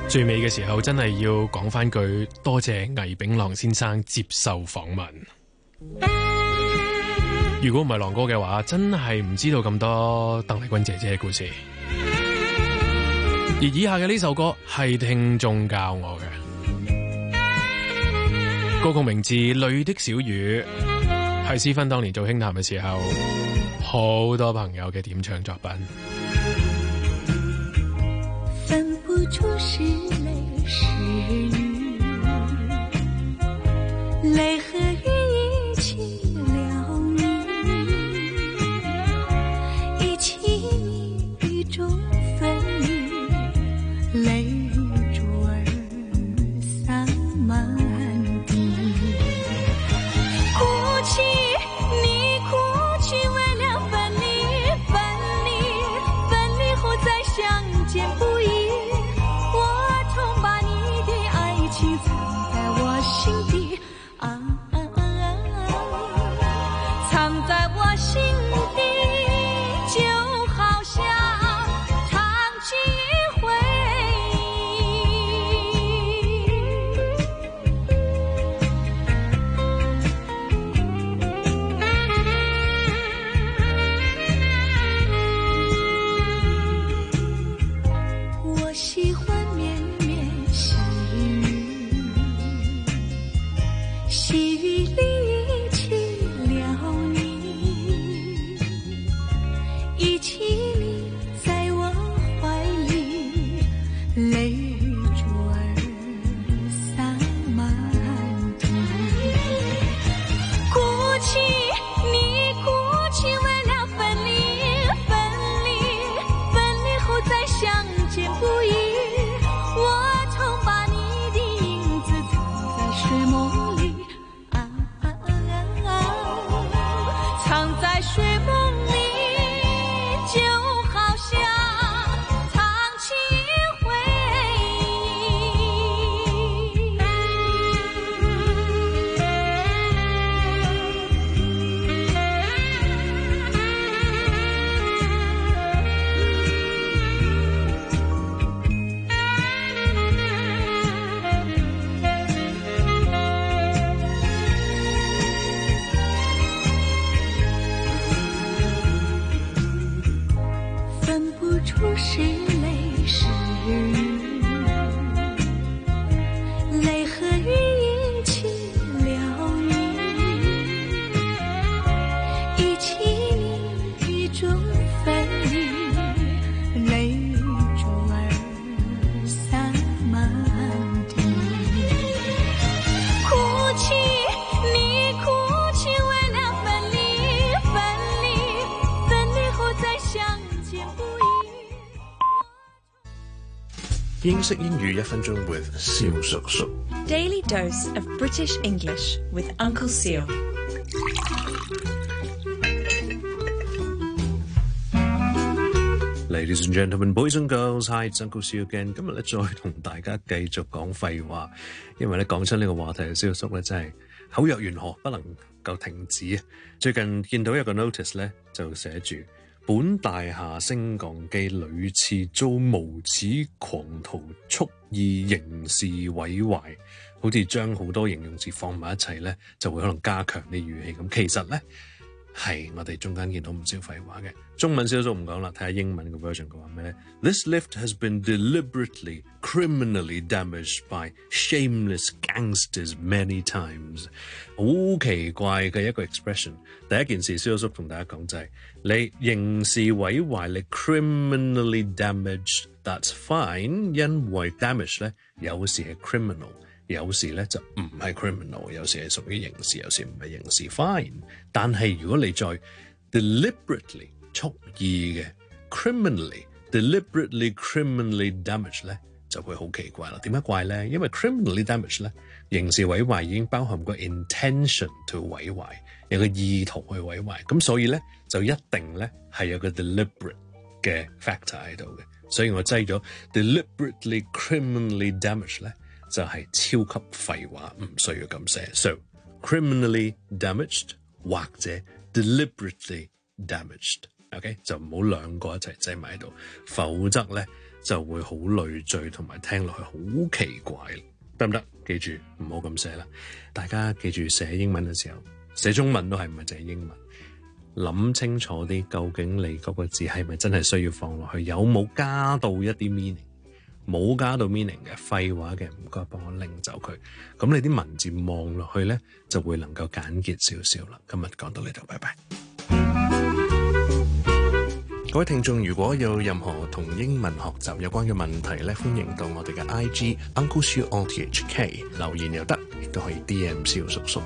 最尾嘅時候真係要講翻句多謝倪炳郎先生接受訪問。如果唔係郎哥嘅話，真係唔知道咁多鄧麗君姐姐嘅故事。而以下嘅呢首歌係聽眾教我嘅，歌曲名字《淚的小雨》，係思芬當年做輕談嘅時候，好多朋友嘅點唱作品。 分不出是淚是雨，淚和雨一起了你，一起你雨中分離，淚珠兒灑滿地。哭泣你哭泣為了分離，分離分離後再相見不易， 英式英語一分鐘 with 蕭叔叔。 Daily dose of British English with Uncle Seal。 Ladies and gentlemen, boys and girls, hi, it's Uncle Seal again。今日咧再同大家繼續講廢話，因為咧講出呢個話題，蕭叔咧真係口若懸河，不能夠停止啊！最近見到一個 notice 咧，就寫住本大廈升降機屢次遭無恥狂徒蓄意刑事毀壞，好似將好多形容詞放埋一齊咧，就會可能加強啲語氣咁。其實咧係我哋中間見到唔少廢話嘅。中文少數唔講啦，睇下英文嘅 version 佢話咩咧 ？This lift has been deliberately, criminally damaged by shameless gangsters many times。好奇怪嘅一個 expression。第一件事，蕭叔同大家講就係、是、你刑事毀壞，你 criminally damaged，that's fine， 因為 damage 咧有時係 criminal。有時咧就唔係 criminal， 有時係屬於刑事，有時唔係刑事 fine。但係如果你再 deliberately 蓄意嘅 criminally deliberately criminally damage 咧，就會好奇怪啦。點解怪咧？因為 criminally damage 咧，刑事毀壞已經包含個 intention to 毀壞，有個意圖去毀壞，咁所以咧就一定咧係有個 deliberate 嘅 factor 喺度嘅。所以我擠咗 deliberately criminally damage 咧。就係超級廢話，唔需要咁寫。So criminally damaged 或者 deliberately damaged，OK、okay? 就唔好兩個一齊擠埋喺度，否則咧就會好累贅，同埋聽落去好奇怪，得唔得？記住唔好咁寫啦。大家記住寫英文嘅時候，寫中文都係唔係淨係英文，諗清楚啲，究竟你嗰個字係咪真係需要放落去，有冇加到一啲 meaning？冇加到 meaning 嘅廢話嘅，唔該幫我拎走佢。咁你啲文字望落去呢，就會能夠簡潔少少啦。今日講到呢度，拜拜。各位聽眾，如果有任何同英文學習有關嘅問題咧，歡迎到我哋嘅 I G Uncle Siu O T H K 留言又得，亦都可以 D M 蕭叔叔。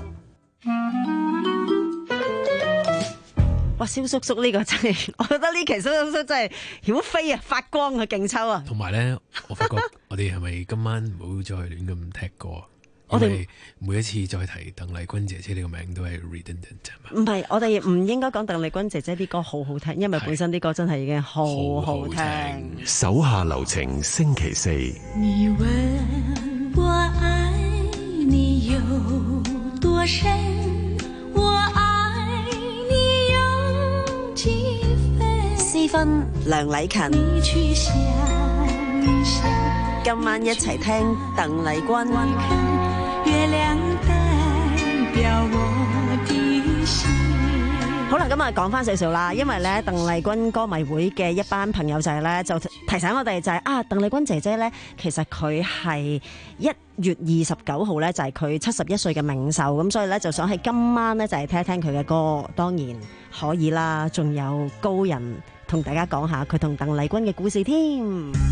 哇，蕭叔叔呢個真係，我覺得呢期蕭叔叔真係曉飛啊，發光啊，勁抽啊！ 同埋咧，我發覺我哋係咪今晚唔好再亂咁踢歌？ 我哋每一次再提鄧麗君姐姐呢個名都係 redundant 係嘛？ 唔係，我哋唔應該講鄧麗君姐姐啲歌好好聽，因為本身啲歌真係已經好好聽。 手下留情，星期四。 你問我愛你有多深，我愛你有幾分。 私分梁禮勤， 你去想一想， 今晚一齊聽鄧麗君。 月亮代表我的心。 好啦，咁啊講翻少少啦，因為咧鄧麗君歌迷會嘅一班朋友仔咧就提醒我哋就係、是、啊鄧麗君姐姐咧，其實佢係一月二十九號咧就係佢七十一歲嘅冥壽，咁所以咧就想喺今晚咧就係聽一聽佢嘅歌，當然可以啦，仲有高人同大家講下佢同鄧麗君嘅故事添。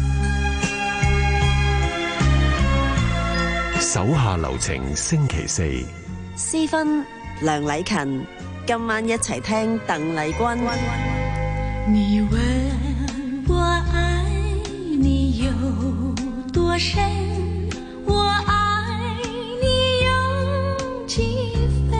手下留情，星期四。 私分梁禮勤，今晚一齊聽鄧麗君。 你問我愛你有多深，我愛你有幾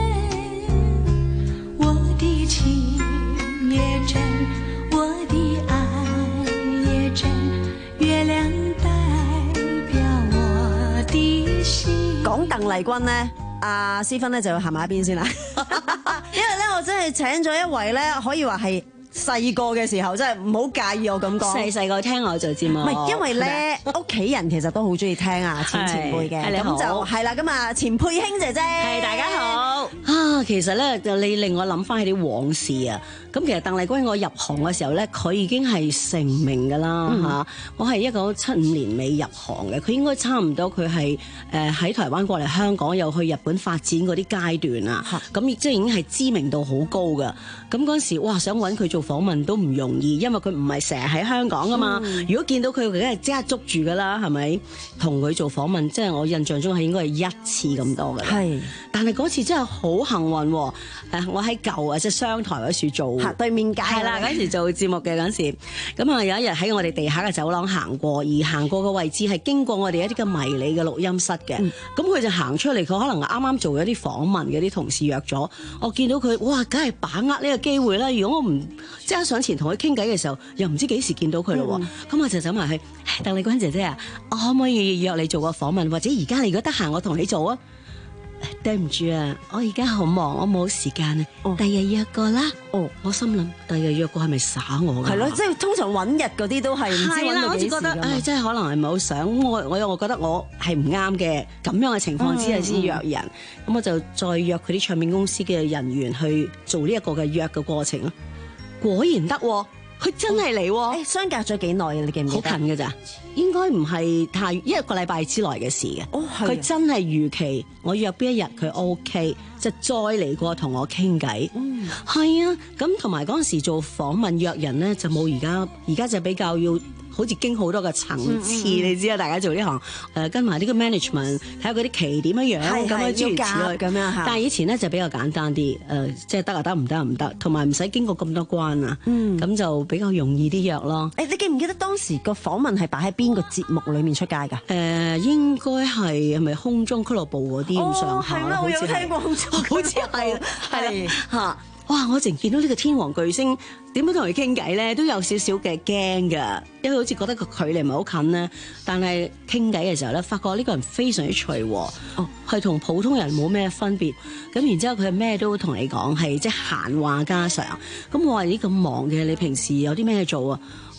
分。我的情也真，我的愛也真，月亮代表我的心。 講鄧麗君呢，阿思芬呢就要行埋一邊先啦，因為咧我真係請咗一位咧，可以話係細個嘅時候，真係唔好介意我咁講。 細細個聽我做節目， 唔係因為咧屋企人其實都好中意聽啊，前前輩嘅，咁就係啦，咁啊錢佩卿姐姐， 係大家好啊！其實咧就你令我諗翻起啲往事啊。咁其實鄧麗君我入行嘅時候咧，佢已經係成名㗎啦嚇。嗯、我係一九七五年尾入行嘅，佢應該差唔多佢係誒喺台灣過嚟香港，又去日本發展嗰啲階段啊。咁亦即係已經係知名度好高㗎。咁嗰陣時，哇想揾佢做訪問都唔容易，因為佢唔係成日喺香港㗎嘛。嗯、如果見到佢，梗係即刻捉住㗎啦，係咪？同佢做訪問，即係我印象中係應該係一次咁多嘅。係，但係嗰次真係好幸運喎。誒，我喺舊啊即係商台嗰處做。對面街係啦，嗰時做節目嘅嗰時，咁啊有一日喺我哋地下嘅走廊行過，而行過嘅位置係經過我哋一啲嘅迷你嘅錄音室嘅，咁佢、嗯、就行出嚟，佢可能啱啱做咗啲訪問嘅啲同事約咗，我見到佢，哇，梗係把握呢個機會啦！如果我唔即刻上前同佢傾偈嘅時候，又唔知幾時見到佢咯，咁、嗯、我就走埋去，鄧麗君姐姐啊，我可唔可以約你做個訪問，或者而家你如果得閒，我同你做啊？對唔住啊，我而家好忙，我冇時間啊。哦，第日約過啦。哦，我心諗第日約過係咪耍我㗎？係咯，即係通常揾日嗰啲都係唔知揾到幾時㗎嘛。我覺得，唉，真係可能係唔係好想我，我又我覺得我係唔啱嘅咁樣嘅情況之下先約人，咁、嗯嗯、我就再約佢啲唱片公司嘅人員去做呢一個嘅約嘅過程咯。果然得喎。佢真係嚟喎！相隔咗幾耐啊？你記唔記得？好近㗎咋，應該唔係太一個禮拜之內嘅事嘅。哦，係。佢真係預期我約邊一日佢 OK，就再嚟過同我傾偈。嗯，係啊。咁同埋嗰陣時做訪問約人咧，就冇而家，而家就比較要。好似經好多個層次，嗯嗯、你知啊？大家做呢行，誒、呃、跟埋呢個 management，睇下嗰啲期點樣樣，咁樣諸如此類咁樣。但係以前咧就比較簡單啲，誒、呃、即係得啊得，唔得啊唔得，同埋唔使經過咁多關啊，咁、嗯、就比較容易啲約咯。誒、欸，你記唔記得當時個訪問係擺喺邊個節目裡面出街㗎？誒、呃，應該係係咪空中俱樂部嗰啲咁上下？係啦、哦，我有聽過空中，好似係係嚇。哇！我淨見到呢個天王巨星，點樣同佢傾偈咧，都有少少嘅驚㗎，因為好似覺得個距離唔係好近咧。但係傾偈嘅時候咧，發覺呢個人非常之隨和，哦，係同普通人冇咩分別。咁然之後佢係咩都同你講，係即係閒話家常。咁我話你咁忙嘅，你平時有啲咩做啊？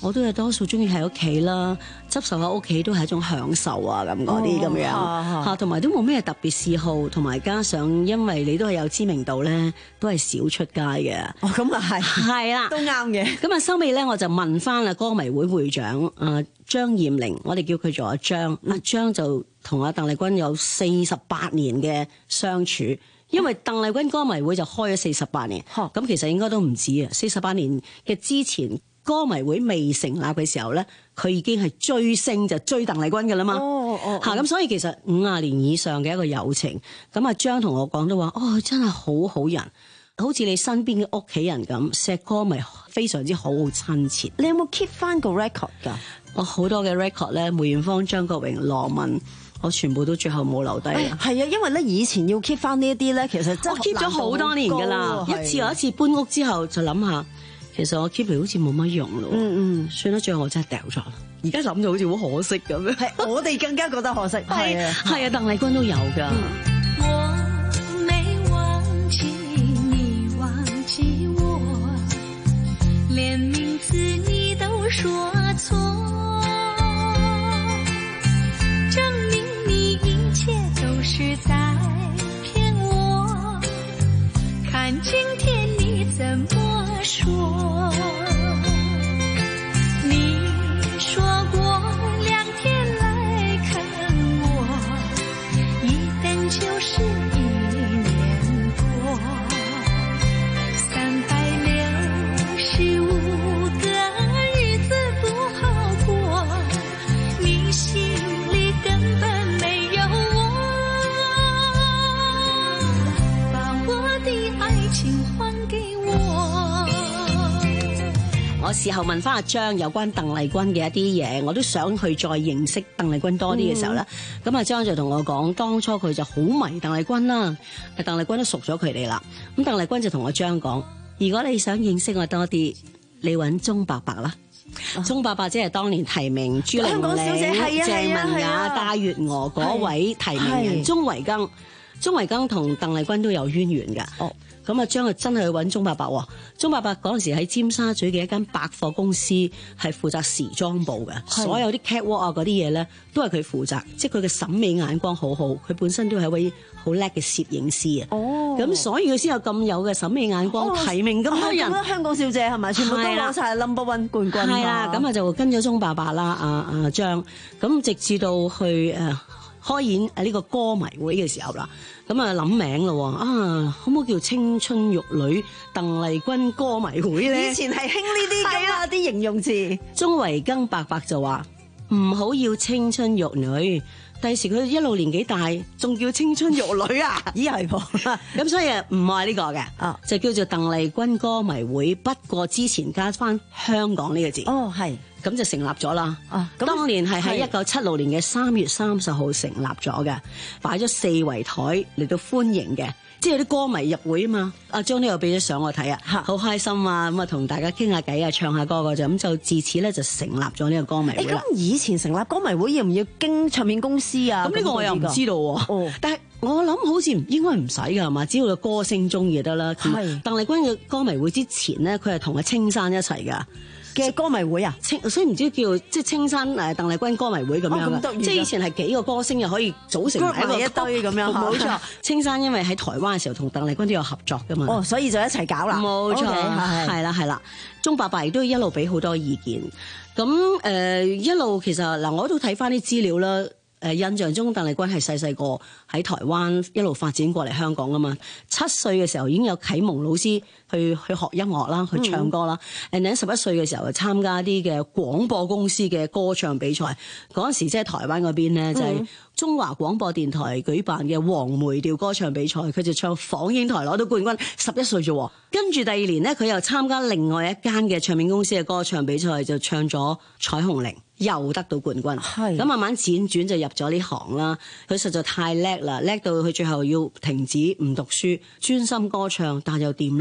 我都係多數中意喺屋企啦，執拾喺屋企都係一種享受啊，咁嗰啲咁樣嚇，同埋都冇咩特別嗜好，同埋加上因為你都係有知名度咧，都係少出街嘅。 哦，咁啊係， 係啦， 都啱嘅。 咁啊收尾咧，我就問翻啊歌迷會會長啊張艷玲，我哋叫佢做阿張。阿張就同阿鄧麗君有四十八年嘅相處。因為鄧麗君歌迷會就開咗四十八年，咁、嗯、其實應該都唔止啊！四十八年嘅之前，歌迷會未成立嘅時候咧，佢已經係追星就追鄧麗君㗎啦嘛。哦哦，嚇、哦、咁所以其實五十年以上嘅一個友情，咁阿張同我講都話，哦真係好好人，好似你身邊嘅屋企人咁，錫歌迷非常之好好親切。 你有冇 keep 翻個 record 㗎？ 我好多嘅 record 咧，梅艷芳、張國榮、羅文。我全部都最後冇留低啊！ 係啊，因為咧以前要 keep 翻呢一啲咧，其實真係我 keep 咗好多年㗎啦。一次又一次搬屋之後，就諗下，其實我 keep 嚟好似冇乜用咯。嗯嗯，算啦，最後我真係掉咗啦。而家諗到好似好可惜咁樣。係我哋更加覺得可惜。係啊，係啊，鄧麗君都有㗎。 我沒忘記你忘記我，連名字你都說錯。是在騙我，看今天你怎麼說？你說過兩天來看我，一等就是一年多，三百六十五個日子不好過，你心裡根本沒有我。 我事後問翻阿張有關鄧麗君嘅一啲嘢，我都想去再認識鄧麗君多啲嘅時候咧，咁阿張就同我講，當初佢就好迷鄧麗君啦，鄧麗君都熟咗佢哋啦。咁鄧麗君就同阿張講，如果你想認識我多啲，你揾鐘伯伯啦。鐘伯伯即係當年提名朱玲玲、鄭文雅、戴月娥嗰位提名人鐘維庚。鐘維庚同鄧麗君都有淵源㗎。哦，咁啊張啊真係去揾鐘伯伯喎。鐘伯伯嗰陣時喺尖沙咀嘅一間百貨公司係負責時裝部嘅，所有啲 catwalk 啊嗰啲嘢咧都係佢負責，即係佢嘅審美眼光好好，佢本身都係一位好叻嘅攝影師啊。哦，咁所以佢先有咁有嘅審美眼光，哦、提名咁多人。哦、香港小姐係咪全部都攞晒 number one 冠軍？係啦，咁啊就跟咗鐘伯伯啦，阿阿張，咁直至到去誒。呃開演誒呢個歌迷會嘅時候啦，咁啊諗名咯，啊可唔可以叫青春玉女鄧麗君歌迷會咧？ 以前係興呢啲㗎啦，啲形容詞。 鐘維庚伯伯就話唔好要青春玉女，第時佢一路年紀大，仲叫青春玉女啊？咦係噃，咁所以啊唔係呢個嘅，啊就叫做鄧麗君歌迷會，不過之前加翻香港呢個字。哦係。咁就成立咗啦。啊，當年係喺一九七六年嘅三月三十號成立咗嘅，擺咗四圍台嚟到歡迎嘅，即係有啲歌迷入會啊嘛。阿張呢又俾咗相我睇啊，好開心啊！咁啊同大家傾下偈啊，唱下歌嘅啫。咁就自此咧就成立咗呢個歌迷會啦。 咁以前成立歌迷會要唔要經唱片公司啊？ 咁呢個我又唔知道喎。哦，但係我諗好似應該唔使㗎係嘛，只要個歌星中意就得啦。係。鄧麗君嘅歌迷會之前咧，佢係同阿青山一齊㗎。 嘅歌迷會啊， 青所以唔知叫即係青山誒鄧麗君歌迷會咁樣嘅，即係以前係幾個歌星又可以組成一個一堆咁樣。冇錯，青山因為喺台灣嘅時候同鄧麗君都有合作㗎嘛。哦，所以就一齊搞啦。冇錯，係啦係啦。鐘伯伯亦都一路俾好多意見。咁誒、呃、一路其實嗱，我都睇翻啲資料啦。誒印象中，鄧麗君係細細個喺台灣一路發展過嚟香港㗎嘛。七歲嘅時候已經有啟蒙老師去去學音樂啦，去唱歌啦。誒喺十一歲嘅時候就參加啲嘅廣播公司嘅歌唱比賽。嗰陣時即係台灣嗰邊咧，就係中華廣播電台舉辦嘅黃梅調歌唱比賽，佢就唱放映台攞到冠軍。十一歲啫，跟住第二年咧，佢又參加另外一間嘅唱片公司嘅歌唱比賽，就唱咗《彩虹鈴》。又得到冠軍，咁慢慢輾轉就入咗呢行啦。佢實在太叻啦，叻到佢最後要停止唔讀書，專心歌唱，但又掂咯。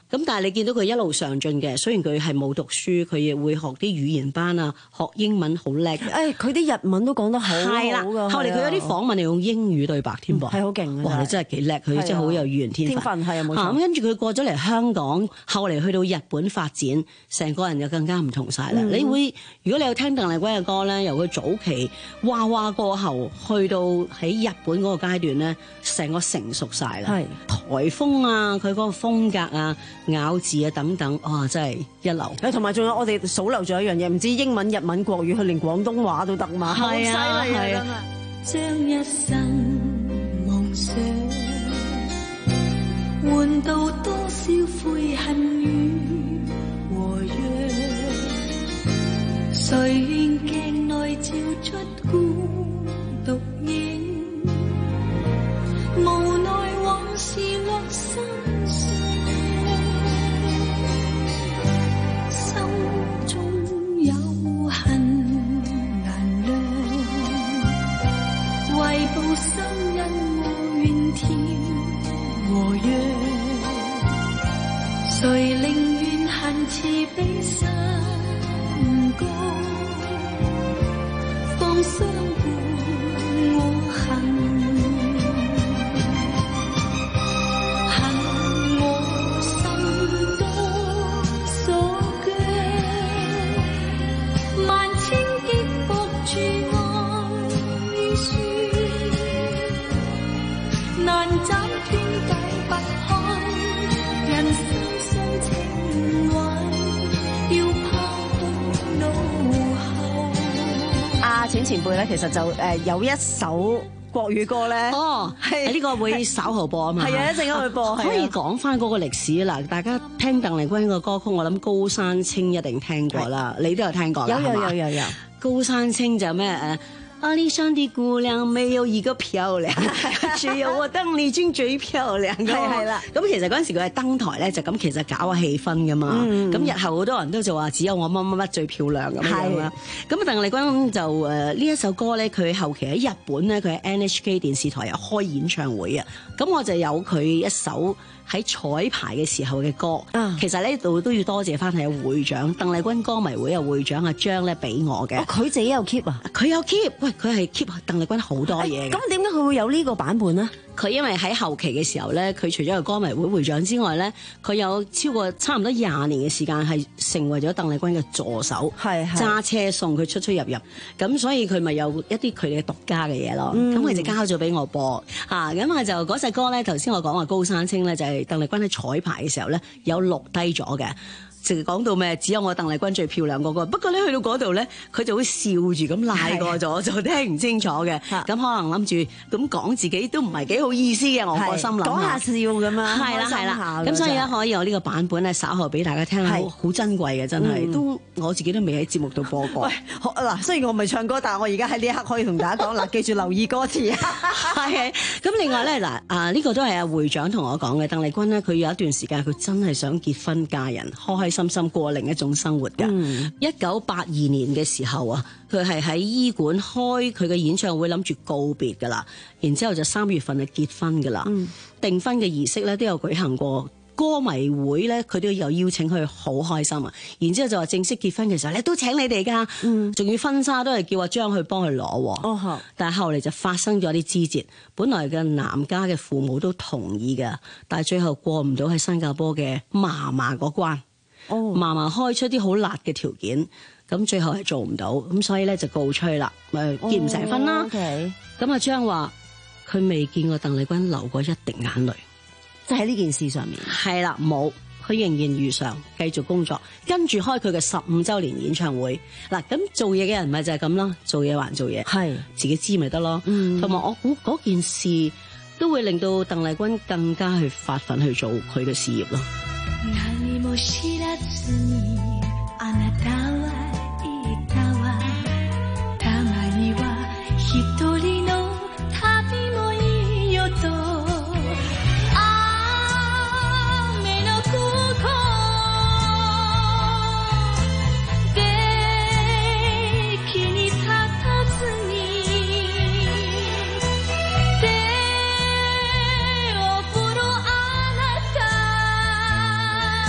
咁但係你見到佢一路上進嘅，雖然佢係冇讀書，佢亦會學啲語言班啊，學英文好叻。 誒，佢啲日文都講得好好㗎。 後嚟佢有啲訪問係用英語對白添噃， 係好勁。 哇！你真係幾叻，佢真係好有語言天分。 天分係啊，冇錯。 咁跟住佢過咗嚟香港，後嚟去到日本發展，成個人就更加唔同晒啦。你會如果你有聽鄧麗君嘅歌咧，由佢早期娃娃過後，去到喺日本嗰個階段咧，成個成熟晒啦。係颱風啊，佢嗰個風格啊。咬字啊等等，哇、哦！真係一流。誒，同埋仲有我哋數漏咗一樣嘢，唔知英文、日文、國語，佢連廣東話都得嘛？係啊，係啊。 將一生夢想換到多少悔恨與和樣，誰願鏡內照出孤獨影，無奈往事落心上。為報心恩和怨天和約，誰寧願恨慈悲山歌，放相伴我恨。 錢前輩咧，其實就誒有一首國語歌咧， 哦，係呢個會稍後播啊嘛， 係啊，一陣間會播， 可以講翻嗰個歷史嗱，大家聽鄧麗君嘅歌曲，我諗高山青一定聽過啦，你都有聽過啦， 有有有有有， 高山青就咩誒？阿里山的姑娘沒有一個漂亮，只有我鄧麗君最漂亮。係係啦，咁其實嗰陣時佢係登台咧，就咁其實搞下氣氛噶嘛。咁、嗯、日後好多人都就話只有我乜乜乜最漂亮咁樣啦。咁鄧麗君就誒呢、呃、一首歌咧，佢後期喺日本咧，佢喺 N H K 電視台又開演唱會啊。咁我就有佢一首喺彩排嘅時候嘅歌。啊、其實呢度都要多謝翻係會長鄧麗君歌迷會嘅會長阿張咧俾我嘅。 佢、哦、自己有 keep 啊？ 佢有 keep。佢係 keep 鄧麗君好多嘢嘅。 咁點解佢會有呢個版本呢？ 佢因為喺後期嘅時候咧，佢除咗係歌迷會會長之外咧，佢有超過差唔多廿年嘅時間係成為咗鄧麗君嘅助手，係揸車送佢出出入入。咁所以佢咪有一啲佢嘅獨家嘅嘢咯。咁佢、嗯、就交咗俾我播嚇。咁啊就嗰隻歌咧，頭先我講話高山青咧，就係鄧麗君喺彩排嘅時候咧有錄低咗嘅。成日講到咩？只有我鄧麗君最漂亮嗰個。不過咧去到嗰度咧，佢就會笑住咁賴過咗，就聽唔清楚嘅。咁可能諗住咁講自己都唔係幾好意思嘅，我個心諗講下笑咁樣。 係啦係啦。咁所以咧可以有呢個版本咧，稍後俾大家聽，好好珍貴嘅，真係、嗯、都我自己都未喺節目度播過。喂， 嗱，雖然我唔係唱歌，但係我而家喺呢一刻可以同大家講，嗱，記住留意歌詞。 係。咁另外咧嗱啊呢、呢個都係阿會長同我講嘅，鄧麗君咧佢有一段時間佢真係想結婚嫁人，開開心心過另一種生活㗎。一九八二年嘅時候啊，佢係喺醫館開佢嘅演唱會，諗住告別㗎啦。然之後就三月份就結婚㗎啦。嗯、訂婚嘅儀式咧都有舉行過，歌迷會咧佢都有邀請佢，好開心啊。然之後就話正式結婚嘅時候咧都請你哋㗎，仲、嗯、要婚紗都係叫阿張去幫佢攞。哦，但係後嚟就發生咗啲枝節，本來嘅男家嘅父母都同意㗎，但係最後過唔到喺新加坡嘅嫲嫲嗰關。嫲嫲開出啲好辣嘅條件，咁最後係做唔到，咁所以咧就告吹啦，咪結唔成婚啦。咁阿張話佢未見過鄧麗君流過一滴眼淚， 即係喺呢件事上面。 係啦，冇，佢仍然如常繼續工作，跟住開佢嘅十五週年演唱會。嗱，咁做嘢嘅人咪就係咁咯，做嘢還做嘢，係自己知咪得咯。同埋、嗯、我估嗰件事都會令到鄧麗君更加去發奮去做佢嘅事業咯。 何も知らずにあなたは言ったわ、たまには一人の旅もいいよと、雨の空港駅に立たずに手を振るあなた、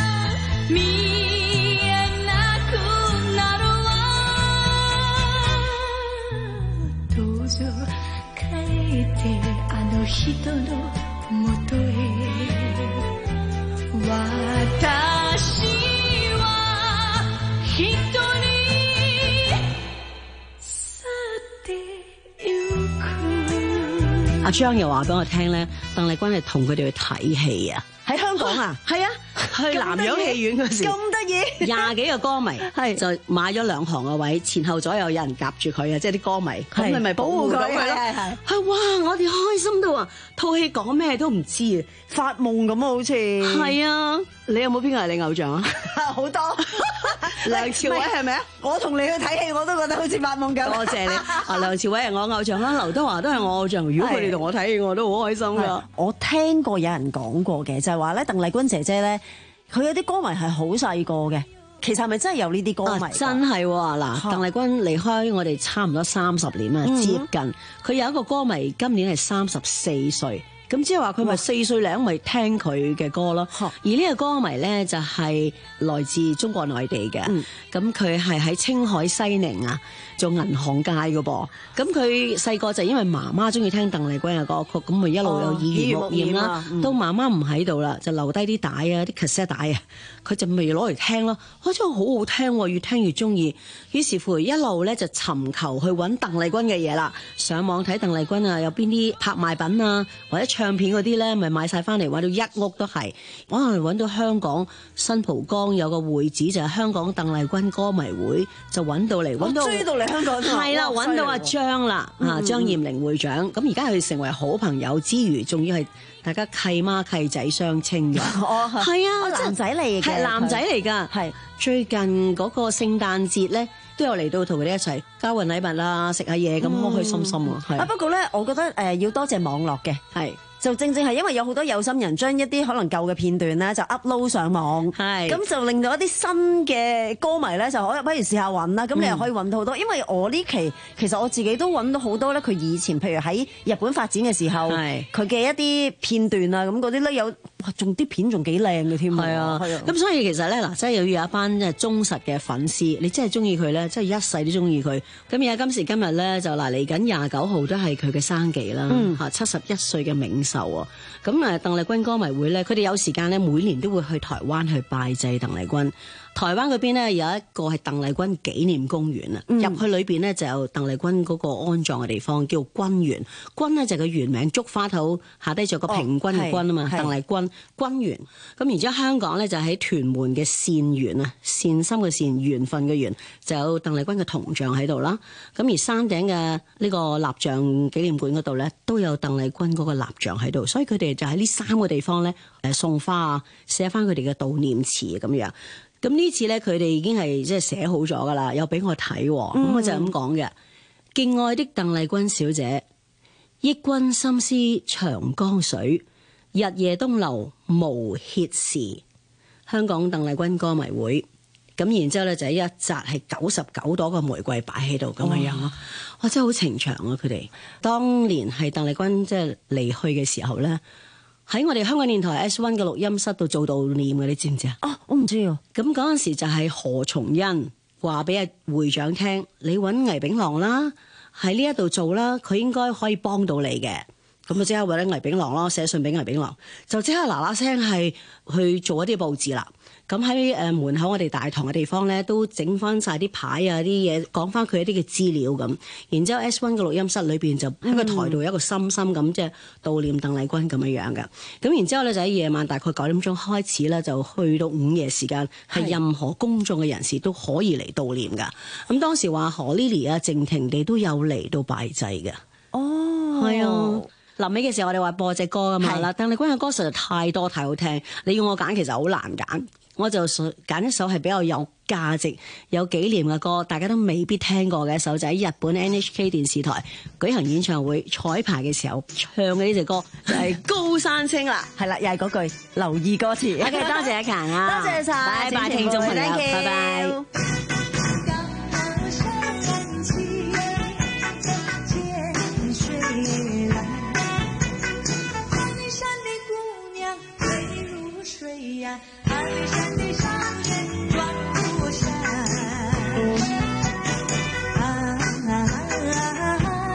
阿張又話俾我聽咧，鄧麗君係同佢哋去睇戲啊。 喺香港啊， 係啊，去南洋戲院嗰時， 咁得意， 廿幾個歌迷係就買咗兩行嘅位，前後左右有人夾住佢啊，即係啲歌迷，咁你咪保護佢咯。係係哇，我哋開心到啊，套戲講咩都唔知啊， 發夢咁啊，好似係啊。你有冇邊個係你偶像啊？ 好多梁朝偉係咪啊？我同你去睇戲，我都覺得好似發夢咁。 多謝你啊！梁朝偉係我偶像啦，劉德華都係我偶像。如果佢哋同我睇戲，我都好開心噶。 我聽過有人講過嘅，就係話咧，鄧麗君姐姐咧，佢有啲歌迷係好細個嘅。其實係咪真係有呢啲歌迷？ 啊、真係喎、哦！嗱，鄧麗君離開我哋差唔多三十年啊，接近。佢有一個歌迷，今年係三十四歲。咁即係話佢咪四歲零咪聽佢嘅歌咯，而呢個歌迷咧就係來自中國內地嘅，咁佢係喺青海西寧啊做銀行界嘅噃，咁佢細個就因為媽媽中意聽鄧麗君嘅歌曲，咁咪一路有耳濡目染啦，到媽媽唔喺度啦，就留低啲帶啊，啲 cassette 帶啊，佢就咪攞嚟聽咯，哇真係好好聽喎，越聽越中意，於是乎一路咧就尋求去揾鄧麗君嘅嘢啦，上網睇鄧麗君啊，有邊啲拍賣品啊，或者唱片嗰啲咧，咪買晒翻嚟，玩到一屋都係。我係揾到香港新蒲崗有個會址，就係、是、香港鄧麗君歌迷會，就揾到嚟，揾到追到嚟香港， 係啦，揾到阿張啦，啊張艷玲會長。咁而家佢成為好朋友之餘，仲要係大家契媽契仔相稱嘅。 哦，係啊，男仔嚟嘅， 係男仔嚟㗎。係最近嗰個聖誕節咧，都有嚟到同佢哋一齊交換禮物啦，食下嘢咁開開心心啊。 啊不過咧，我覺得誒要多謝網絡嘅，係。就正正係因為有好多有心人將一啲可能舊嘅片段咧就 upload 上網，係咁就令到一啲新嘅歌迷咧就可不如試下揾啦，咁你又可以揾到好多。因為我呢期其實我自己都揾到好多咧，佢以前譬如喺日本發展嘅時候，佢嘅一啲片段啊，咁嗰啲咧有仲啲片仲幾靚嘅添。 係啊，咁所以其實咧嗱，真係要有一班即係忠實嘅粉絲，你真係中意佢咧，真係一世都中意佢。咁而家今時今日咧就嗱嚟緊廿九號都係佢嘅生忌啦，嚇七十一歲嘅冥壽喎。咁誒鄧麗君歌迷會咧，佢哋有時間咧，每年都會去台灣去拜祭鄧麗君。台灣嗰邊咧有一個係鄧麗君紀念公園啊，入、嗯、去裏邊咧就有鄧麗君嗰個安葬嘅地方，叫君園。君咧就係佢原名，竹花頭下低就個平均嘅君啊嘛，鄧麗君君園。咁然之後香港咧就喺屯門嘅善園啊，善心嘅善，緣分嘅緣，就有鄧麗君嘅銅像喺度啦。咁而山頂嘅呢個蠟像紀念館嗰度咧，都有鄧麗君嗰個蠟像喺度，所以佢哋就喺呢三個地方咧誒送花啊，寫翻佢哋嘅悼念詞咁樣。咁呢次咧，佢哋已經係即係寫好咗噶啦，有俾我睇，咁、嗯、我就咁講嘅。敬愛的鄧麗君小姐，憶君心思長江水，日夜東流無歇時。香港鄧麗君歌迷會，咁然之後咧就一紮係九十九朵嘅玫瑰擺喺度咁樣樣咯。哇，真係好情長啊！佢哋當年係鄧麗君即係離去嘅時候咧。喺我哋香港電台 S 一 嘅錄音室度做悼念嘅，你知唔知啊？ 哦，我唔知啊。咁嗰陣時就係何松恩話俾阿會長聽，你揾倪炳郎啦，喺呢一度做啦，佢應該可以幫到你嘅。咁啊，即刻揾倪炳郎咯，寫信俾倪炳郎，就即刻嗱嗱聲係去做一啲佈置啦。咁喺誒門口我哋大堂嘅地方咧，都整翻晒啲牌啊啲嘢，講翻佢一啲嘅資料咁。然之後 S 一 嘅錄音室裏邊就喺個台度有一個心心咁，即係悼念鄧麗君咁樣樣嘅。咁然之後咧就喺夜晚大概九點鐘開始咧，就去到午夜時間，係任何公眾嘅人士都可以嚟悼念噶。咁當時話何 Lily 啊、靜婷地都有嚟到拜祭嘅。 哦， 係啊。臨尾嘅時候我哋話播隻歌㗎嘛啦，鄧麗君嘅歌實在太多太好聽，你要我揀其實好難揀，我就揀一首係比較有價值、有紀念嘅歌，大家都未必聽過嘅一首，就喺日本 N H K 電視台舉行演唱會彩排嘅時候唱嘅呢隻歌，就係、是《高山青》啦， 係啦，又係嗰句留意歌詞。 OK， 多謝阿強啊， 多謝晒， 拜拜，聽眾朋友，拜拜。 阿里山的少年转过山，啊啊啊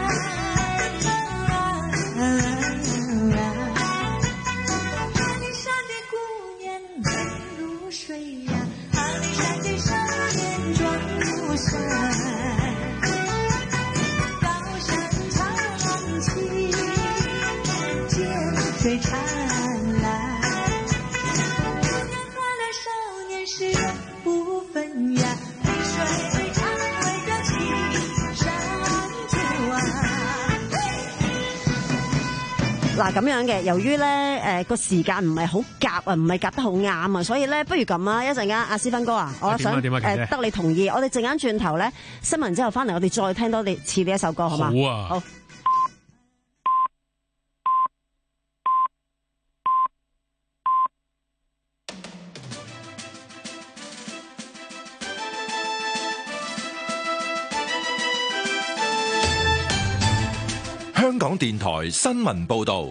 阿里山的姑娘美如水呀，阿里山的少年转过山，高山长起。 嗱咁樣嘅，由於咧誒個時間唔係好夾啊，唔係夾得好啱啊，所以咧不如咁啊，一陣間阿思芬哥啊，我想誒、呃、得你同意，我哋陣間轉頭咧新聞之後翻嚟，我哋再聽多啲次呢一首歌，好嘛？ 好啊， 好。 香港電台新聞報道。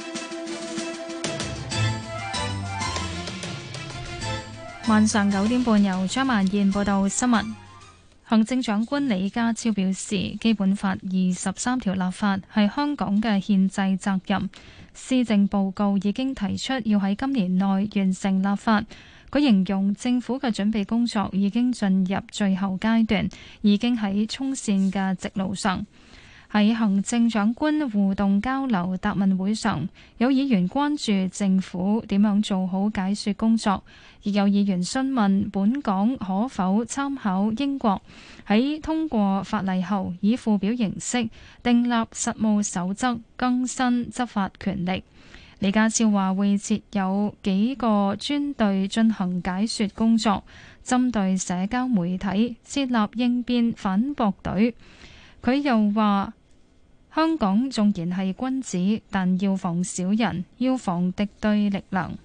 晚上九點半，由張曼燕報道新聞。行政長官李家超表示，《基本法》二十三條立法係香港嘅憲制責任。施政報告已經提出要喺今年內完成立法。佢形容政府嘅準備工作已經進入最後階段，已經喺衝線嘅直路上。喺行政長官互動交流答問會上，有議員關注政府點樣做好解說工作，亦有議員詢問本港可否參考英國喺通過法例後以附表形式訂立實務守則，更新執法權力。李家超話會設有幾個專隊進行解說工作，針對社交媒體設立應變反駁隊。佢又話香港縱然係君子，但要防小人，要防敵對力量。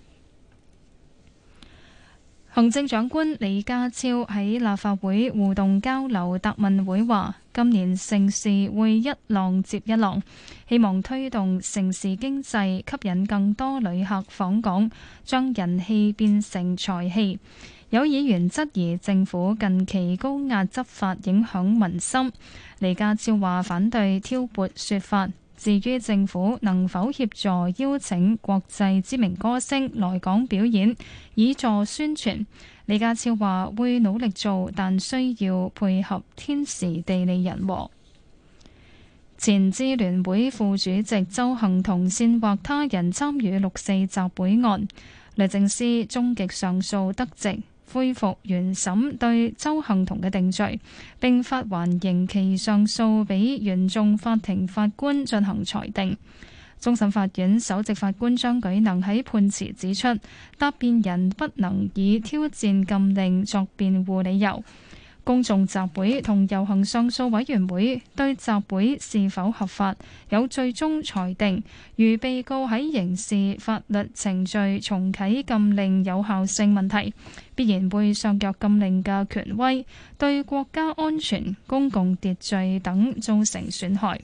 行政長官李家超喺立法會互動交流答問會話，今年盛事會一浪接一浪，希望推動盛事經濟，吸引更多旅客訪港，將人氣變成財氣。有議員質疑政府近期高壓執法影響民心，李家超話反對挑撥說法。至於政府能否協助邀請國際知名歌星來港表演，以助宣傳，李家超話會努力做，但需要配合天時地利人和。前支聯會副主席鄒幸彤煽惑他人參與六四集會案，律政司終極上訴得直，恢復原審對鄒幸彤嘅定罪，並發還刑期上訴俾原訟法庭法官進行裁定。終審法院首席法官張舉能喺判詞指出，答辯人不能以挑戰禁令作辯護理由。公眾集會同遊行上訴委員會對集會是否合法有最終裁定，如被告喺刑事法律程序重啟禁令有效性問題，必然會削弱禁令嘅權威，對國家安全、公共秩序等造成損害。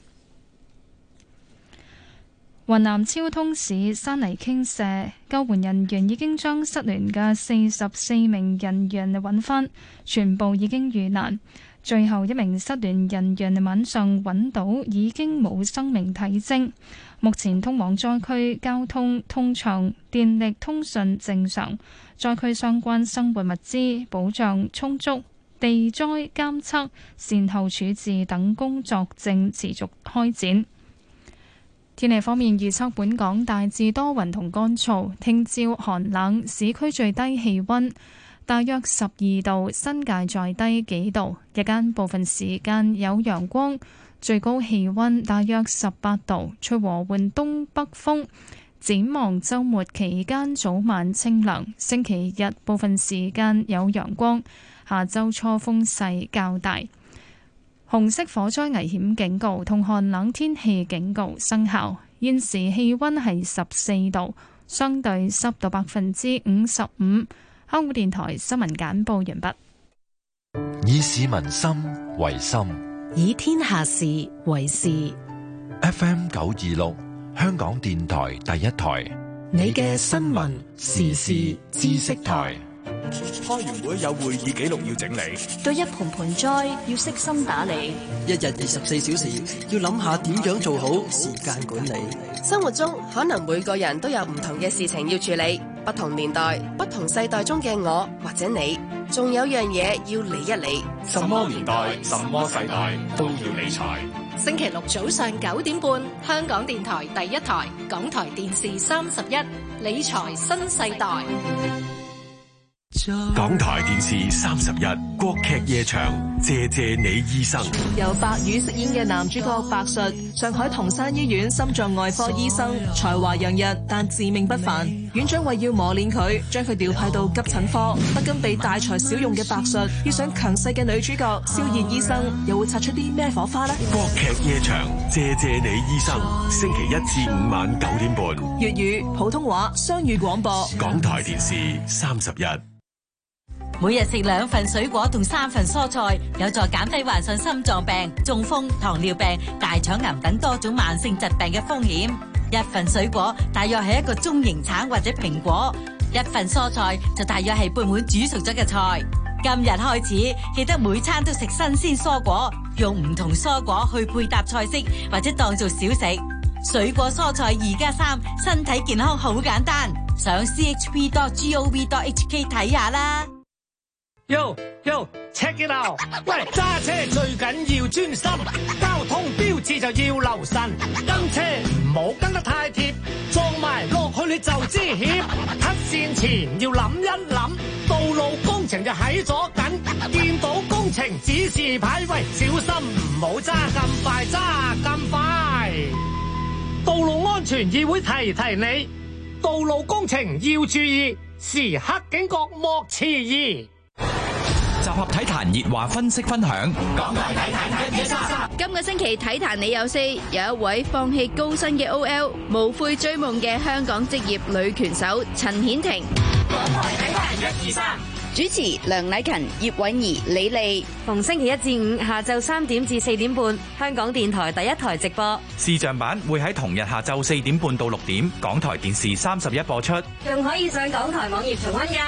雲南昭通市山泥傾瀉，救援人員已經將失聯嘅四十四名人員揾返，全部已經遇難。最後一名失聯人員晚上揾到，已經冇生命體徵。目前通往災區交通通暢，電力通訊正常，災區相關生活物資保障充足，地災監測、善後處置等工作正持續開展。天氣方面預測，本港大致多雲同乾燥，聽朝寒冷，市區最低氣溫大約十二度，新界再低幾度。日間部分時間有陽光，最高氣溫大約十八度，吹和緩東北風。展望週末期間早晚清涼，星期日部分時間有陽光，下週初風勢較大。紅色火災危險警告同寒冷天氣警告生效。現時氣溫係十四度，相對濕度百分之五十五。香港電台新聞簡報完畢。 以市民心為心， 以天下事為事。 F M 九二六，香港電台第一台， 你嘅新聞時事知識台。 開完會有會議記錄要整理， 對一盆盆栽要悉心打理， 一日二十四小時要諗下點樣做好時間管理。 生活中可能每個人都有唔同嘅事情要處理，不同年代、不同世代中嘅我或者你，仲有樣嘢要理一理。 什麼年代、什麼世代都要理財。 星期六早上九點半，香港電台第一台，港台電視三十一，理財新世代。 港台電視三十日國劇夜場，謝謝你醫生。 由白宇飾演嘅男主角白術，上海同山醫院心臟外科醫生，才華洋溢，但自命不凡。院長為要磨練佢，將佢調派到急診科。不甘被大材小用嘅白術，遇上強勢嘅女主角蕭燕醫生，又會擦出啲咩火花呢？ 國劇夜場，謝謝你醫生。星期一至五晚九點半， 粵語、普通話雙語廣播。 港台電視三十日。 每日食兩份水果同三份蔬菜，有助減低患上心臟病、中風、糖尿病、大腸癌等多種慢性疾病嘅風險。一份水果大約係一個中型橙或者蘋果，一份蔬菜就大約係半碗煮熟咗嘅菜。今日開始，記得每餐都食新鮮蔬果，用唔同蔬果去配搭菜式或者當做小食。水果蔬菜二加三，身體健康好簡單。上 c h p dot gov dot h k 睇下啦。 Yo yo check it out！ 喂，揸車最緊要專心，交通標誌就要留神，跟車唔好跟得太貼，撞埋落去你就知險。黑線前要諗一諗，道路工程就喺左近，見到工程指示牌，喂，小心唔好揸咁快，揸咁快。道路安全議會提提你，道路工程要注意，時刻警覺莫遲疑。 集合體壇熱話分析分享， 港台體壇一一三三。今個星期體壇你有四，有一位放棄高薪嘅 O L， 無悔追夢嘅香港職業女拳手陳顯婷。港台體壇一二三。主持梁禮勤、葉韻儀、李麗。 逢星期一至五下晝三點至四點半，香港電台第一台直播。 視像版會喺同日下晝四點半到六點，港台電視三十一播出。 仲可以上港台網頁重溫㗎。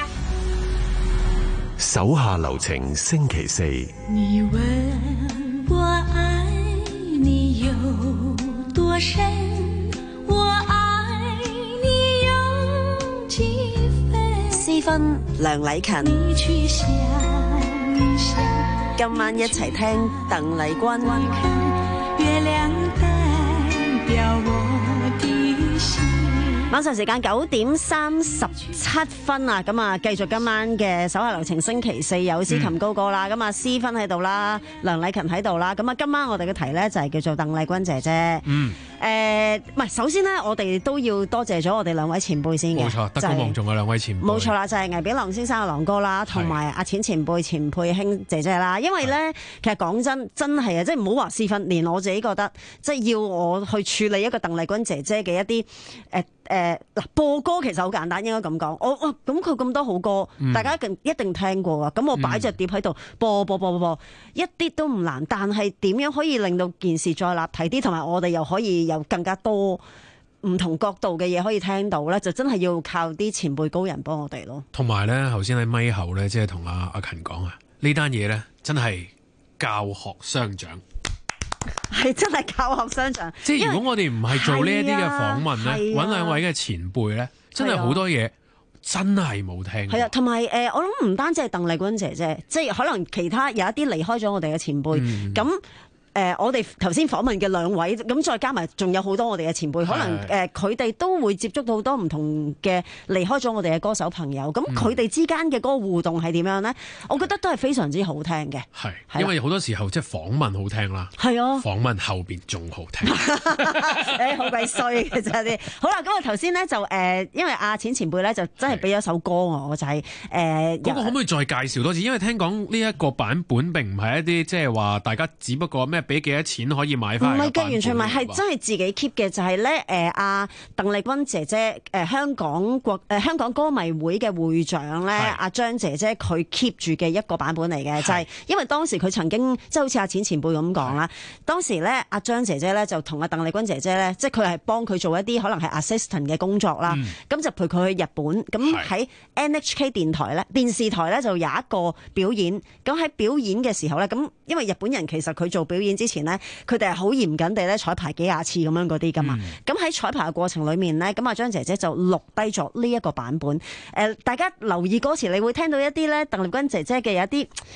手下留情，星期四。 你問我愛你有多深，我愛你有幾分。 私分梁禮勤， 你去想一想， 今晚一齊聽鄧麗君。 月亮代表我的心。 晚上時間九點三十七分啊，咁啊繼續今晚嘅手下留情星期四，有司琴高歌啦，咁啊詩芬喺度啦，梁禮勤喺度啦，咁啊今晚我哋嘅題咧就係叫做鄧麗君姐姐。嗯。誒，唔係，首先咧，我哋都要多謝咗我哋兩位前輩先嘅。 冇錯，德高望重嘅兩位前輩。 冇錯啦，就係魏炳郎先生嘅郎哥啦，同埋阿淺前輩錢佩卿姐姐啦。因為咧，其實講真，真係啊，即係唔好話私分，連我自己覺得，即係要我去處理一個鄧麗君姐姐嘅一啲誒誒嗱播歌，其實好簡單，應該咁講。我我咁佢咁多好歌，嗯、大家一定一定聽過啊。咁我擺隻碟喺度播播播播播，一啲都唔難。但係點樣可以令到件事再立體啲，同埋我哋又可以有更加多唔同角度嘅嘢可以聽到咧，就真係要靠啲前輩高人幫我哋咯。 同埋咧，頭先喺咪後咧，即係同阿阿勤講啊，呢單嘢咧真係教學相長， 係真係教學相長。 即係如果我哋唔係做呢一啲嘅訪問咧，揾、啊啊、兩位嘅前輩咧，真係好多嘢真係冇聽過。 係啊，同埋誒，我諗唔單止係鄧麗君姐姐，即係可能其他有一啲離開咗我哋嘅前輩咁。嗯誒、呃，我哋頭先訪問嘅兩位，咁再加埋仲有好多我哋嘅前輩，可能誒佢哋都會接觸到好多唔同嘅離開咗我哋嘅歌手朋友，咁佢哋之間嘅嗰個互動係點樣咧？我覺得都係非常之好聽嘅。 係，因為好多時候即係訪問好聽啦，係啊，訪問後邊仲好聽。 誒，好鬼衰嘅真係啲。好啦，咁我頭先咧就誒、呃，因為阿淺前輩咧就真係俾咗首歌我，就係、是、誒，嗰、呃、個可唔可以再介紹多次？因為聽講呢一個版本並唔係一啲即係話大家只不過咩？俾幾多錢可以買翻？ 唔係嘅，完全唔係，係真係自己 keep 嘅。就係咧，誒阿鄧麗君姐姐，誒、呃、香港國誒、呃、香港歌迷會嘅會長咧，阿張姐姐佢 keep 住嘅一個版本嚟嘅，就係、是、因為當時佢曾經即係好似阿淺前輩咁講啦。當時咧，阿張姐姐咧就同阿鄧麗君姐姐咧，即係佢係幫佢做一啲可能係 assistant 嘅工作啦。咁、嗯、就陪佢去日本。咁喺 N H K 電台咧，電視台咧就有一個表演。咁喺表演嘅時候咧，咁因為日本人其實佢做表演之前咧，佢哋係好嚴謹地咧彩排幾廿次咁樣嗰啲噶嘛，咁、嗯、喺彩排嘅過程裏面咧，咁阿張姐姐就錄低咗呢一個版本。誒、呃，大家留意歌詞，你會聽到一啲咧鄧麗君姐姐嘅有一啲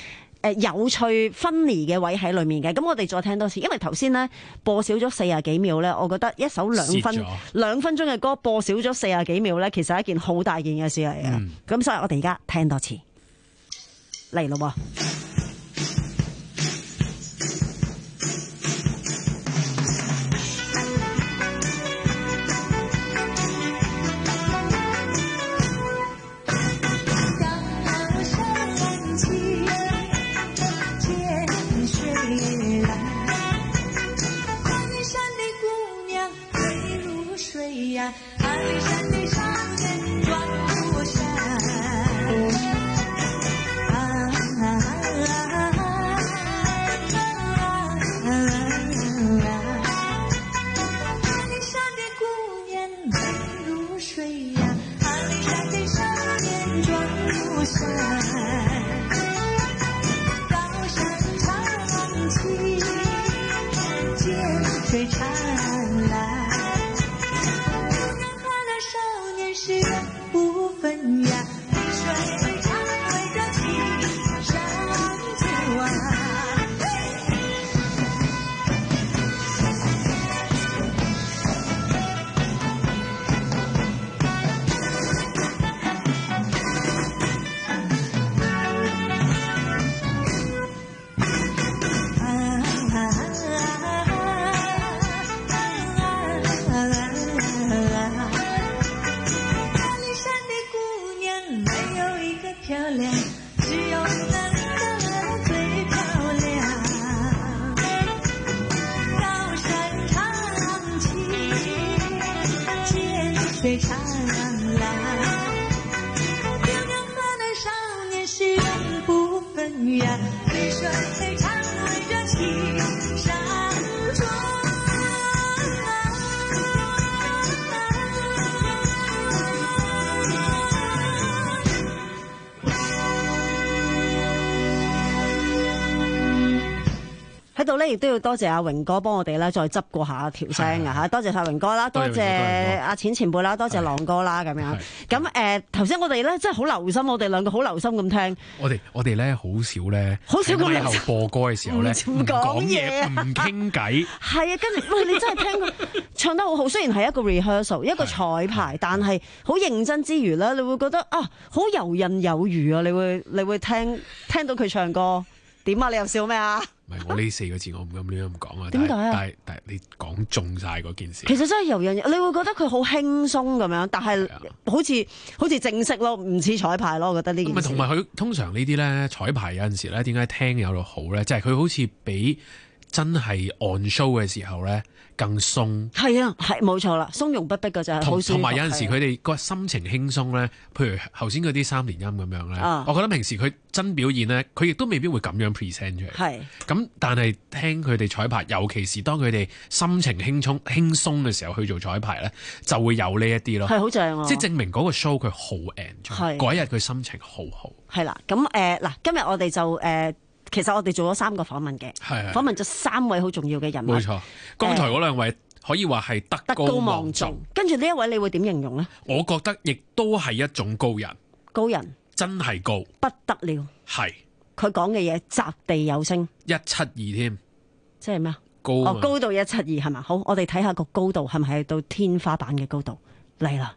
誒有趣分離嘅位喺裏面嘅。咁我哋再聽多次，因為頭先咧播少咗四十幾秒咧，我覺得一首兩分兩分鐘嘅歌播少咗四十幾秒咧，其實係一件好大件嘅事嚟嘅。咁、嗯、所以我哋而家聽多次嚟咯喎。喺度咧，亦都要多謝阿榮哥幫我哋咧，再執過下條聲啊嚇！多謝晒榮哥啦，多謝阿錢前輩啦，多謝朗哥啦，咁樣。咁誒，頭先我哋咧真係好留心，我哋兩個好留心咁聽。 我哋我哋咧好少咧， 好少咁留心播歌嘅時候咧，唔講嘢，唔傾偈。係啊，跟住喂，你真係聽佢唱得好好，雖然係一個 rehearsal， 一個彩排，但係好認真之餘咧，你會覺得啊，好游刃有餘啊！你會你會聽聽到佢唱歌點啊？你又笑咩啊？ 唔係我呢四個字我唔敢亂咁講啊！ 點解啊？ 但係但係你講中晒嗰件事。 其實真係游刃，你會覺得佢好輕鬆咁樣，但係好似好似正式咯，唔似彩排咯。我覺得呢件事。 同埋佢通常呢啲咧彩排有陣時咧，點解聽有到好咧？就係、是、佢好似比真係 on show 嘅時候咧更鬆。係啊，係冇錯啦，鬆容不迫嘅就係好舒服。同埋有陣時佢哋個心情輕鬆咧，譬如頭先嗰啲三連音咁樣咧、啊，我覺得平時佢真表現咧，佢亦都未必會咁樣 present 出嚟。係咁，但係聽佢哋彩排，尤其是當佢哋心情輕鬆輕鬆嘅時候去做彩排咧，就會有呢一啲咯。係好正啊！即係證明嗰個 show 佢好 enjoy，嗰一日佢心情好好。係啦，咁誒嗱，今日我哋就誒。呃其實我哋做咗三個訪問嘅，訪問咗三位好重要嘅人物。冇錯，剛才嗰兩位可以話係德高望重。跟住呢一位，你會點形容呢？我覺得亦都係一種高人，高人真係高，不得了。係佢講嘅嘢擲地有聲，一七二添，即係咩啊？高哦，高到一七二係嘛？好，我哋睇下個高度係咪係到天花板嘅高度嚟啦。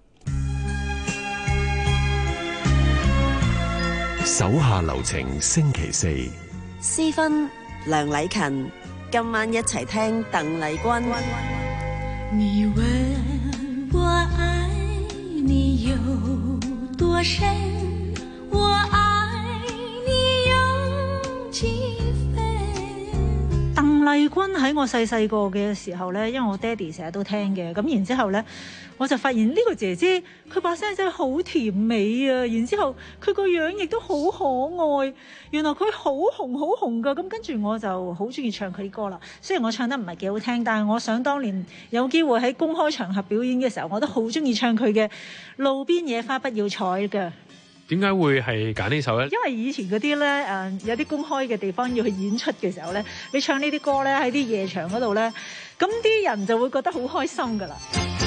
手下留情，星期四。 私芬梁禮勤，今晚一齊聽鄧麗君。 你問我愛你有多深，我愛你有幾分。 鄧麗君喺我細細個嘅時候呢，因為我爹哋成日都聽嘅，咁然之後呢，我就發現呢個姐姐佢把聲真係好甜美啊，然之後佢個樣亦都好可愛，原來佢好紅好紅噶，咁跟住我就好中意唱佢啲歌啦。雖然我唱得唔係幾好聽，但係我想當年有機會喺公開場合表演嘅時候，我都好中意唱佢嘅《路邊野花不要採》噶。 點解會係揀呢首咧？因為以前嗰啲咧誒有啲公開嘅地方要去演出嘅時候咧，你唱呢啲歌咧喺啲夜場嗰度咧，咁啲人就會覺得好開心噶啦。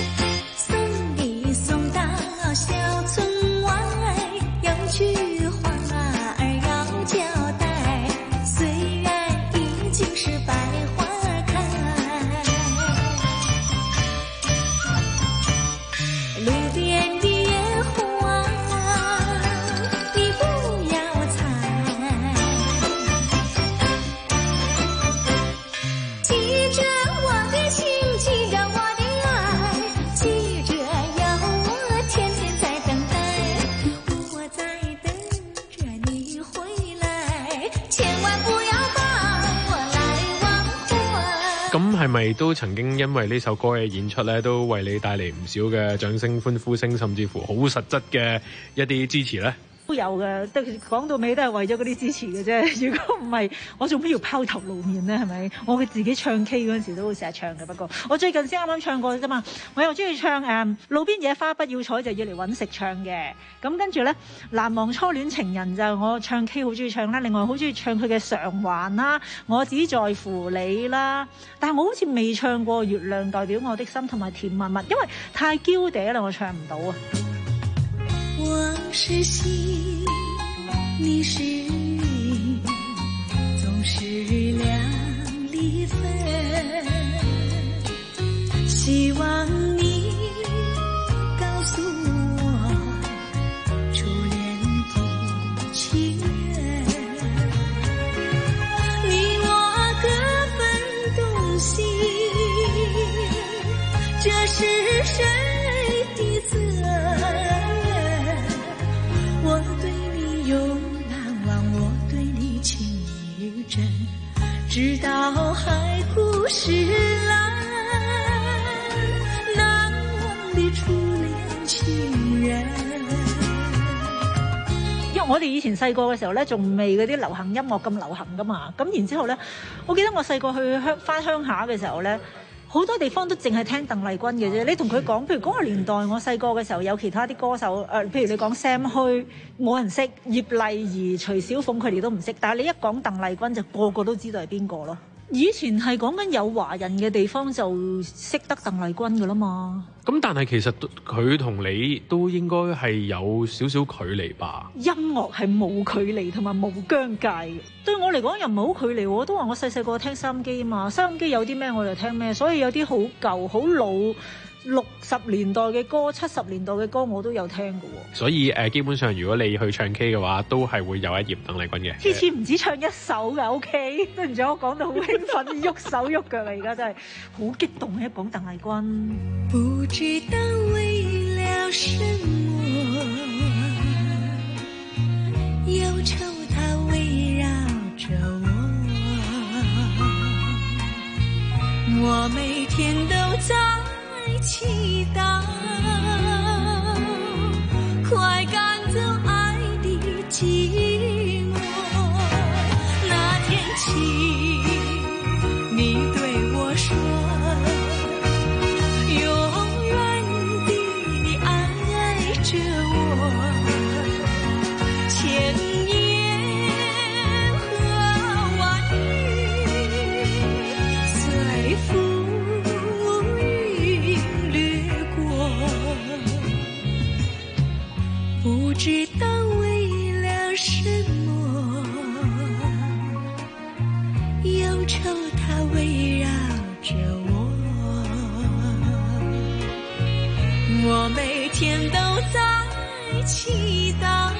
小村外有句話兒要交代， 係咪都曾經因為呢首歌嘅演出咧，都為你帶嚟唔少嘅掌聲、歡呼聲，甚至乎好實質嘅一啲支持咧？ 都有嘅，都講到尾都係為咗嗰啲支持嘅啫。如果唔係，我做咩要拋頭露面咧？係咪？我嘅自己唱 K 嗰陣時都會成日唱嘅。不過我最近先啱啱唱過啫嘛。我又中意唱誒、嗯、路邊野花不要採，就要嚟揾食唱嘅。咁跟住咧，難忘初戀情人就我唱 K 好中意唱啦。另外好中意唱佢嘅償還啦，我只在乎你啦。但係我好似未唱過月亮代表我的心同埋甜蜜蜜，因為太嬌嗲啦，我唱唔到啊。 我是星，你是影，總是兩離分。希望你告訴我，初戀的情人，你我各分東西，這是誰的責任？我對你永難忘，我對你情意真，直到海枯石爛，難忘的初戀情人。 因為我哋以前細個嘅時候咧，仲未嗰啲流行音樂咁流行噶嘛，咁然之後咧，我記得我細個去鄉返鄉下嘅時候咧，好多地方都淨係聽鄧麗君嘅啫。你同佢講，譬如嗰個年代，我細個嘅時候有其他啲歌手，誒、呃，譬如你講 Sam 虛，冇人識；葉麗儀、徐小鳳，佢哋都唔識。但係你一講鄧麗君，就個個都知道係邊個咯。以前係講緊有華人嘅地方就識得鄧麗君㗎啦嘛。 咁但係其實佢同你都應該係有少少距離吧？ 音樂係冇距離同埋冇疆界嘅。對我嚟講又唔係好距離，我都話我細細個聽收音機啊嘛，收音機有啲咩我就聽咩，所以有啲好舊好老六十年代嘅歌、七十年代嘅歌我都有聽嘅喎。 所以誒、呃，基本上如果你去唱 K 嘅話，都係會有一頁鄧麗君嘅。 次次唔止唱一首㗎 ，OK？ 對唔住，我講到好興奮，喐手喐腳啦，而家真係好激動啊！一講鄧麗君， 不知道為了什麼，憂愁它圍繞着我，我每天都在祈禱，快趕走愛的寂寞。那天起，你對我說，永遠的你愛着我，千言和萬語隨風不知道為了什麼，憂愁它圍繞着我，我每天都在祈禱，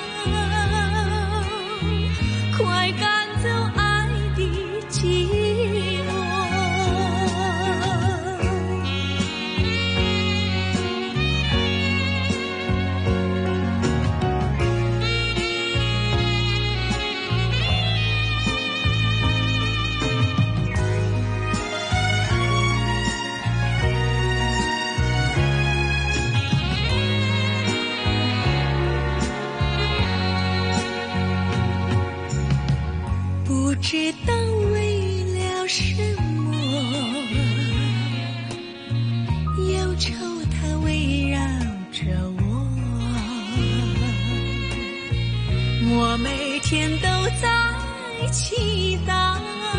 快趕走愛的寂寞。不知道為了什麼，憂愁它圍繞着我，我每天都在祈禱，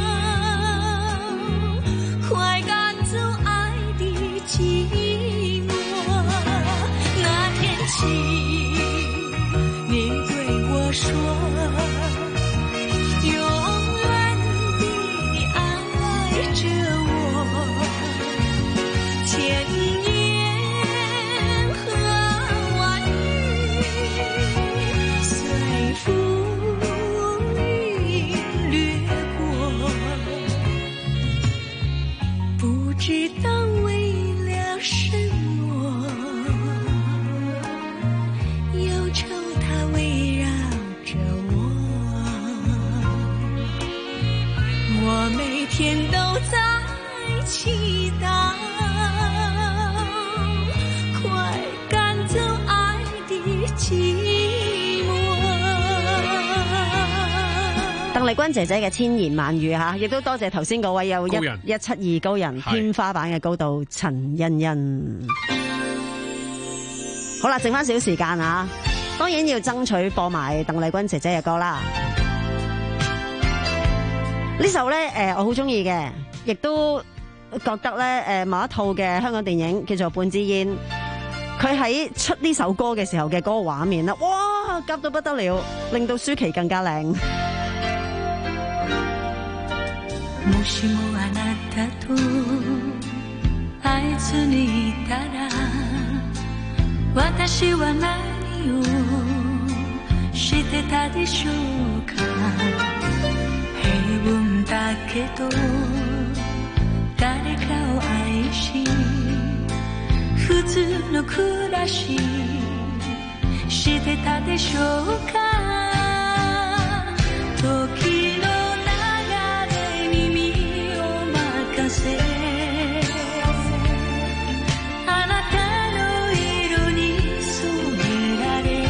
快趕走愛的寂寞。那天起，你對我說，知道為了什麼，憂愁它圍繞着我，我每天都在祈祷，快赶走爱的寂寞。 鄧麗君姐姐嘅千言萬語嚇，亦都多謝頭先嗰位有一高人一七二高人天花板嘅高度陳欣欣。好啦，剩翻少時間啊，當然要爭取播埋鄧麗君姐姐嘅歌啦。呢首咧誒，我好中意嘅，亦都覺得咧誒某一套嘅香港電影叫做《半支煙》，佢喺出呢首歌嘅時候嘅嗰個畫面啦，哇，夾到不得了，令到舒淇更加靚。 もしもあなたと会えずにいたら、私は何をしてたでしょうか。平凡だけど誰かを愛し、普通の暮らししてたでしょうか。時のあなたの色に染められ、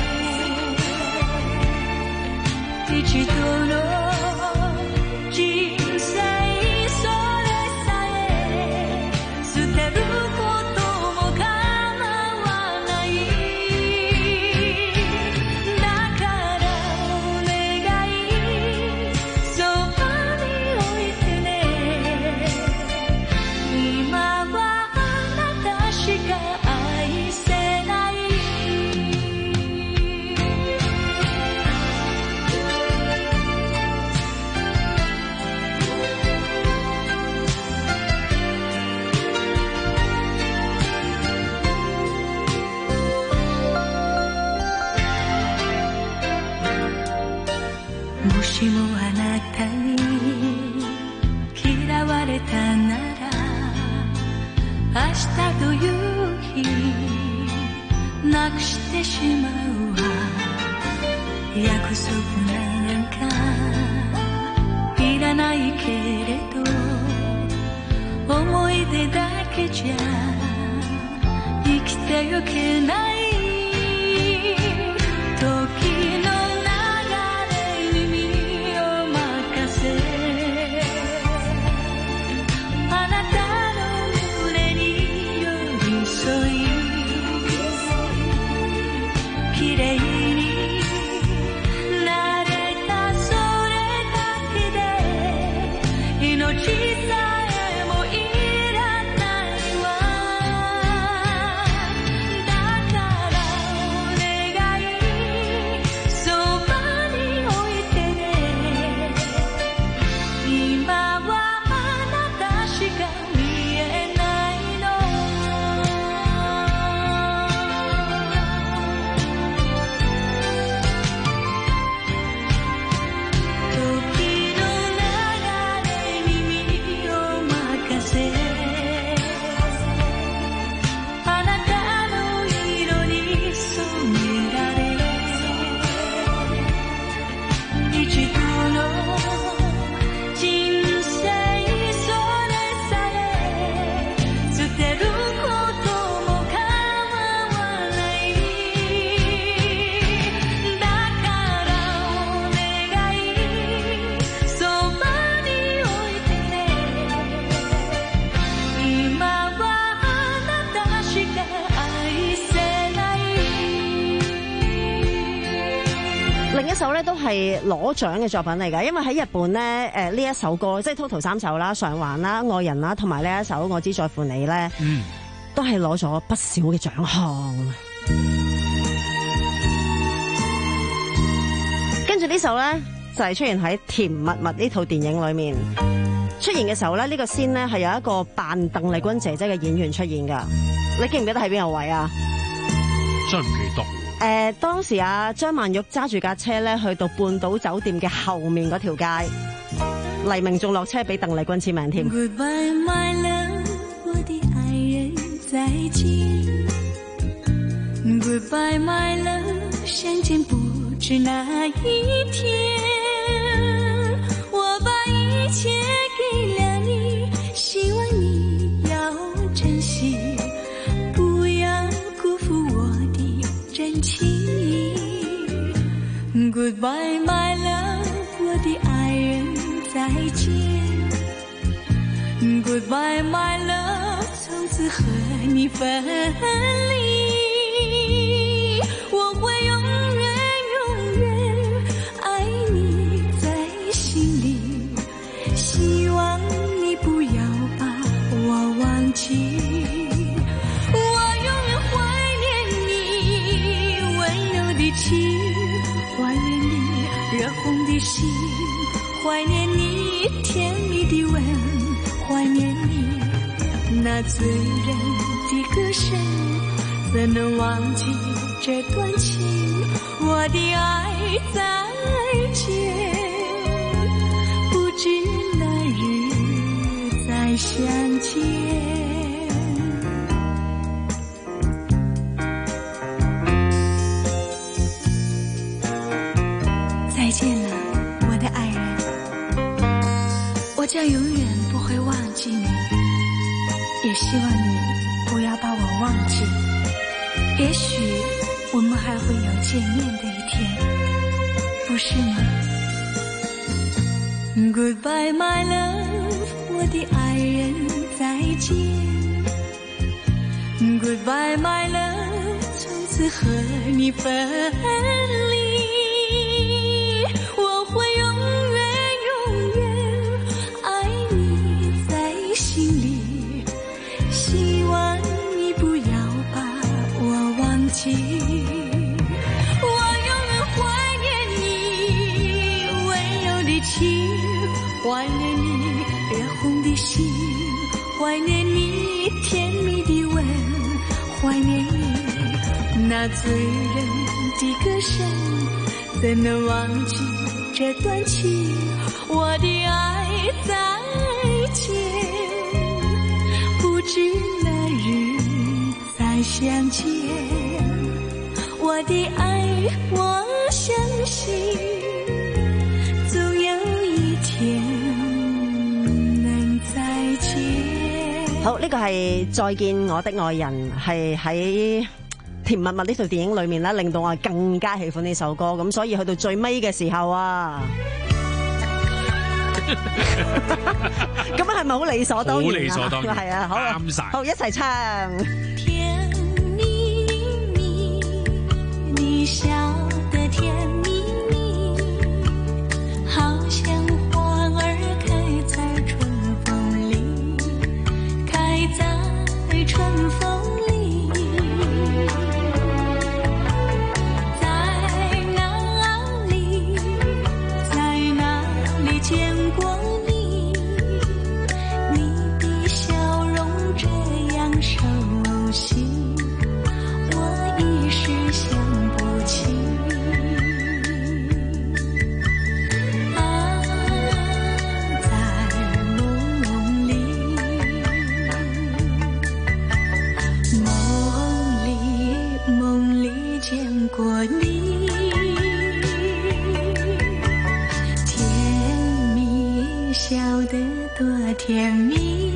一度の人生それさえ捨てることも構わない。だからお願い、そばに置いてね。今はあなたしか愛せない。もしもあなたに嫌われたなら、明日という日なくしてしまうわ。約束なんかいらないけれど、思い出だけじゃ生きてゆけない。時の流れに身を任せ、あなた綺麗になれた、それだけで命さえもいらないわ。だからお願い、そばに置いてね。今はあなたしか見えないの。 另一首咧都係攞獎嘅作品嚟㗎，因為喺日本咧誒呢一首歌即係 total 三首啦，償還啦、愛人啦，同埋呢一首我只在乎你咧，嗯，都係攞咗不少嘅獎項。跟住呢首咧就係出現喺《甜蜜蜜》呢套電影裏面出現嘅時候咧，呢個先咧係有一個扮鄧麗君姐姐嘅演員出現㗎。你記唔記得喺邊個位啊？ 真係唔記得。 誒、呃、當時啊，張曼玉揸住架車咧，去到半島酒店嘅後面嗰條街，黎明仲落車俾鄧麗君簽名添。 Goodbye my love， 我的愛人再見。Goodbye my love， 相見不知哪一天。我把一切給了你，希望你 Goodbye, my love， 我的爱人，再见。Goodbye, my love， 从此和你分离。我会永远永远爱你在心里，希望你不要把我忘记。我永远怀念你温柔的情，怀念你热红的心，怀念你甜蜜的吻，怀念你那醉人的歌声，怎能忘记这段情？我的爱再见，不知哪日再相见。再见了，我的爱人，我将永远不会忘记你，也希望你不要把我忘记。也许我们还会有见面的一天，不是吗？ Goodbye, my love， 我的爱人，再见。Goodbye, my love， 从此和你分离。我会永远永远爱你在心里，希望你不要把我忘记。我永远怀念你温柔的情，怀念你热红的心，怀念你甜蜜的吻，怀念你那醉人的歌声，怎能忘记这段情？我的爱再见，不知哪日再相见。我的爱，我相信总有一天能再見。 好，呢個係再見我的愛人，係喺甜蜜蜜呢套電影裏面咧，令到我更加喜歡呢首歌。咁所以去到最尾嘅時候啊，咁係咪好理所當然啊？ 好理所當然， 係啊，好啊， 啱晒， 好一齊唱。 甜蜜蜜，你笑得甜蜜蜜，好像花兒開在春風裡，開在春風裡。在哪裡，在哪裡見過你？你的笑容這樣熟悉，我一時想不起。啊，在夢裡，夢裡，夢裡見過你，甜蜜，笑得多甜蜜。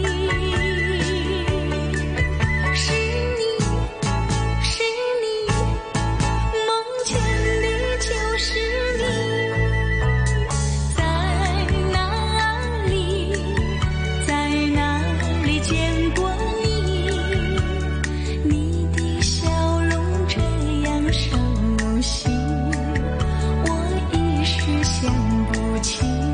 是你，是你，夢見的就是你。在哪裡，在哪裡見過你？你的笑容這樣熟悉，我一時想不起。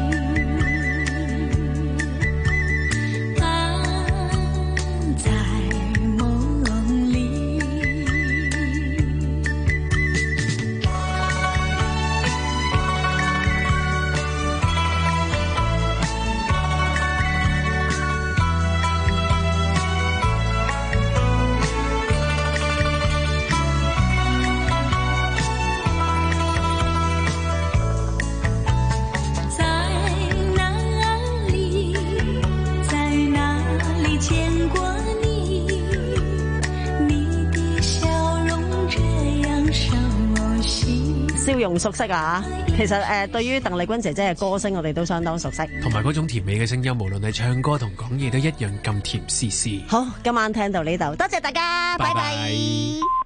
啊，在夢裡。在哪裡，在哪裡見過你？你的笑容這樣熟悉。 笑容熟悉啊！其實誒、呃，對於鄧麗君姐姐嘅歌聲，我哋都相當熟悉。 同埋嗰種甜美嘅聲音，無論係唱歌同講嘢都一樣咁甜絲絲。 好，今晚聽到呢度，多謝大家，拜拜。 拜拜。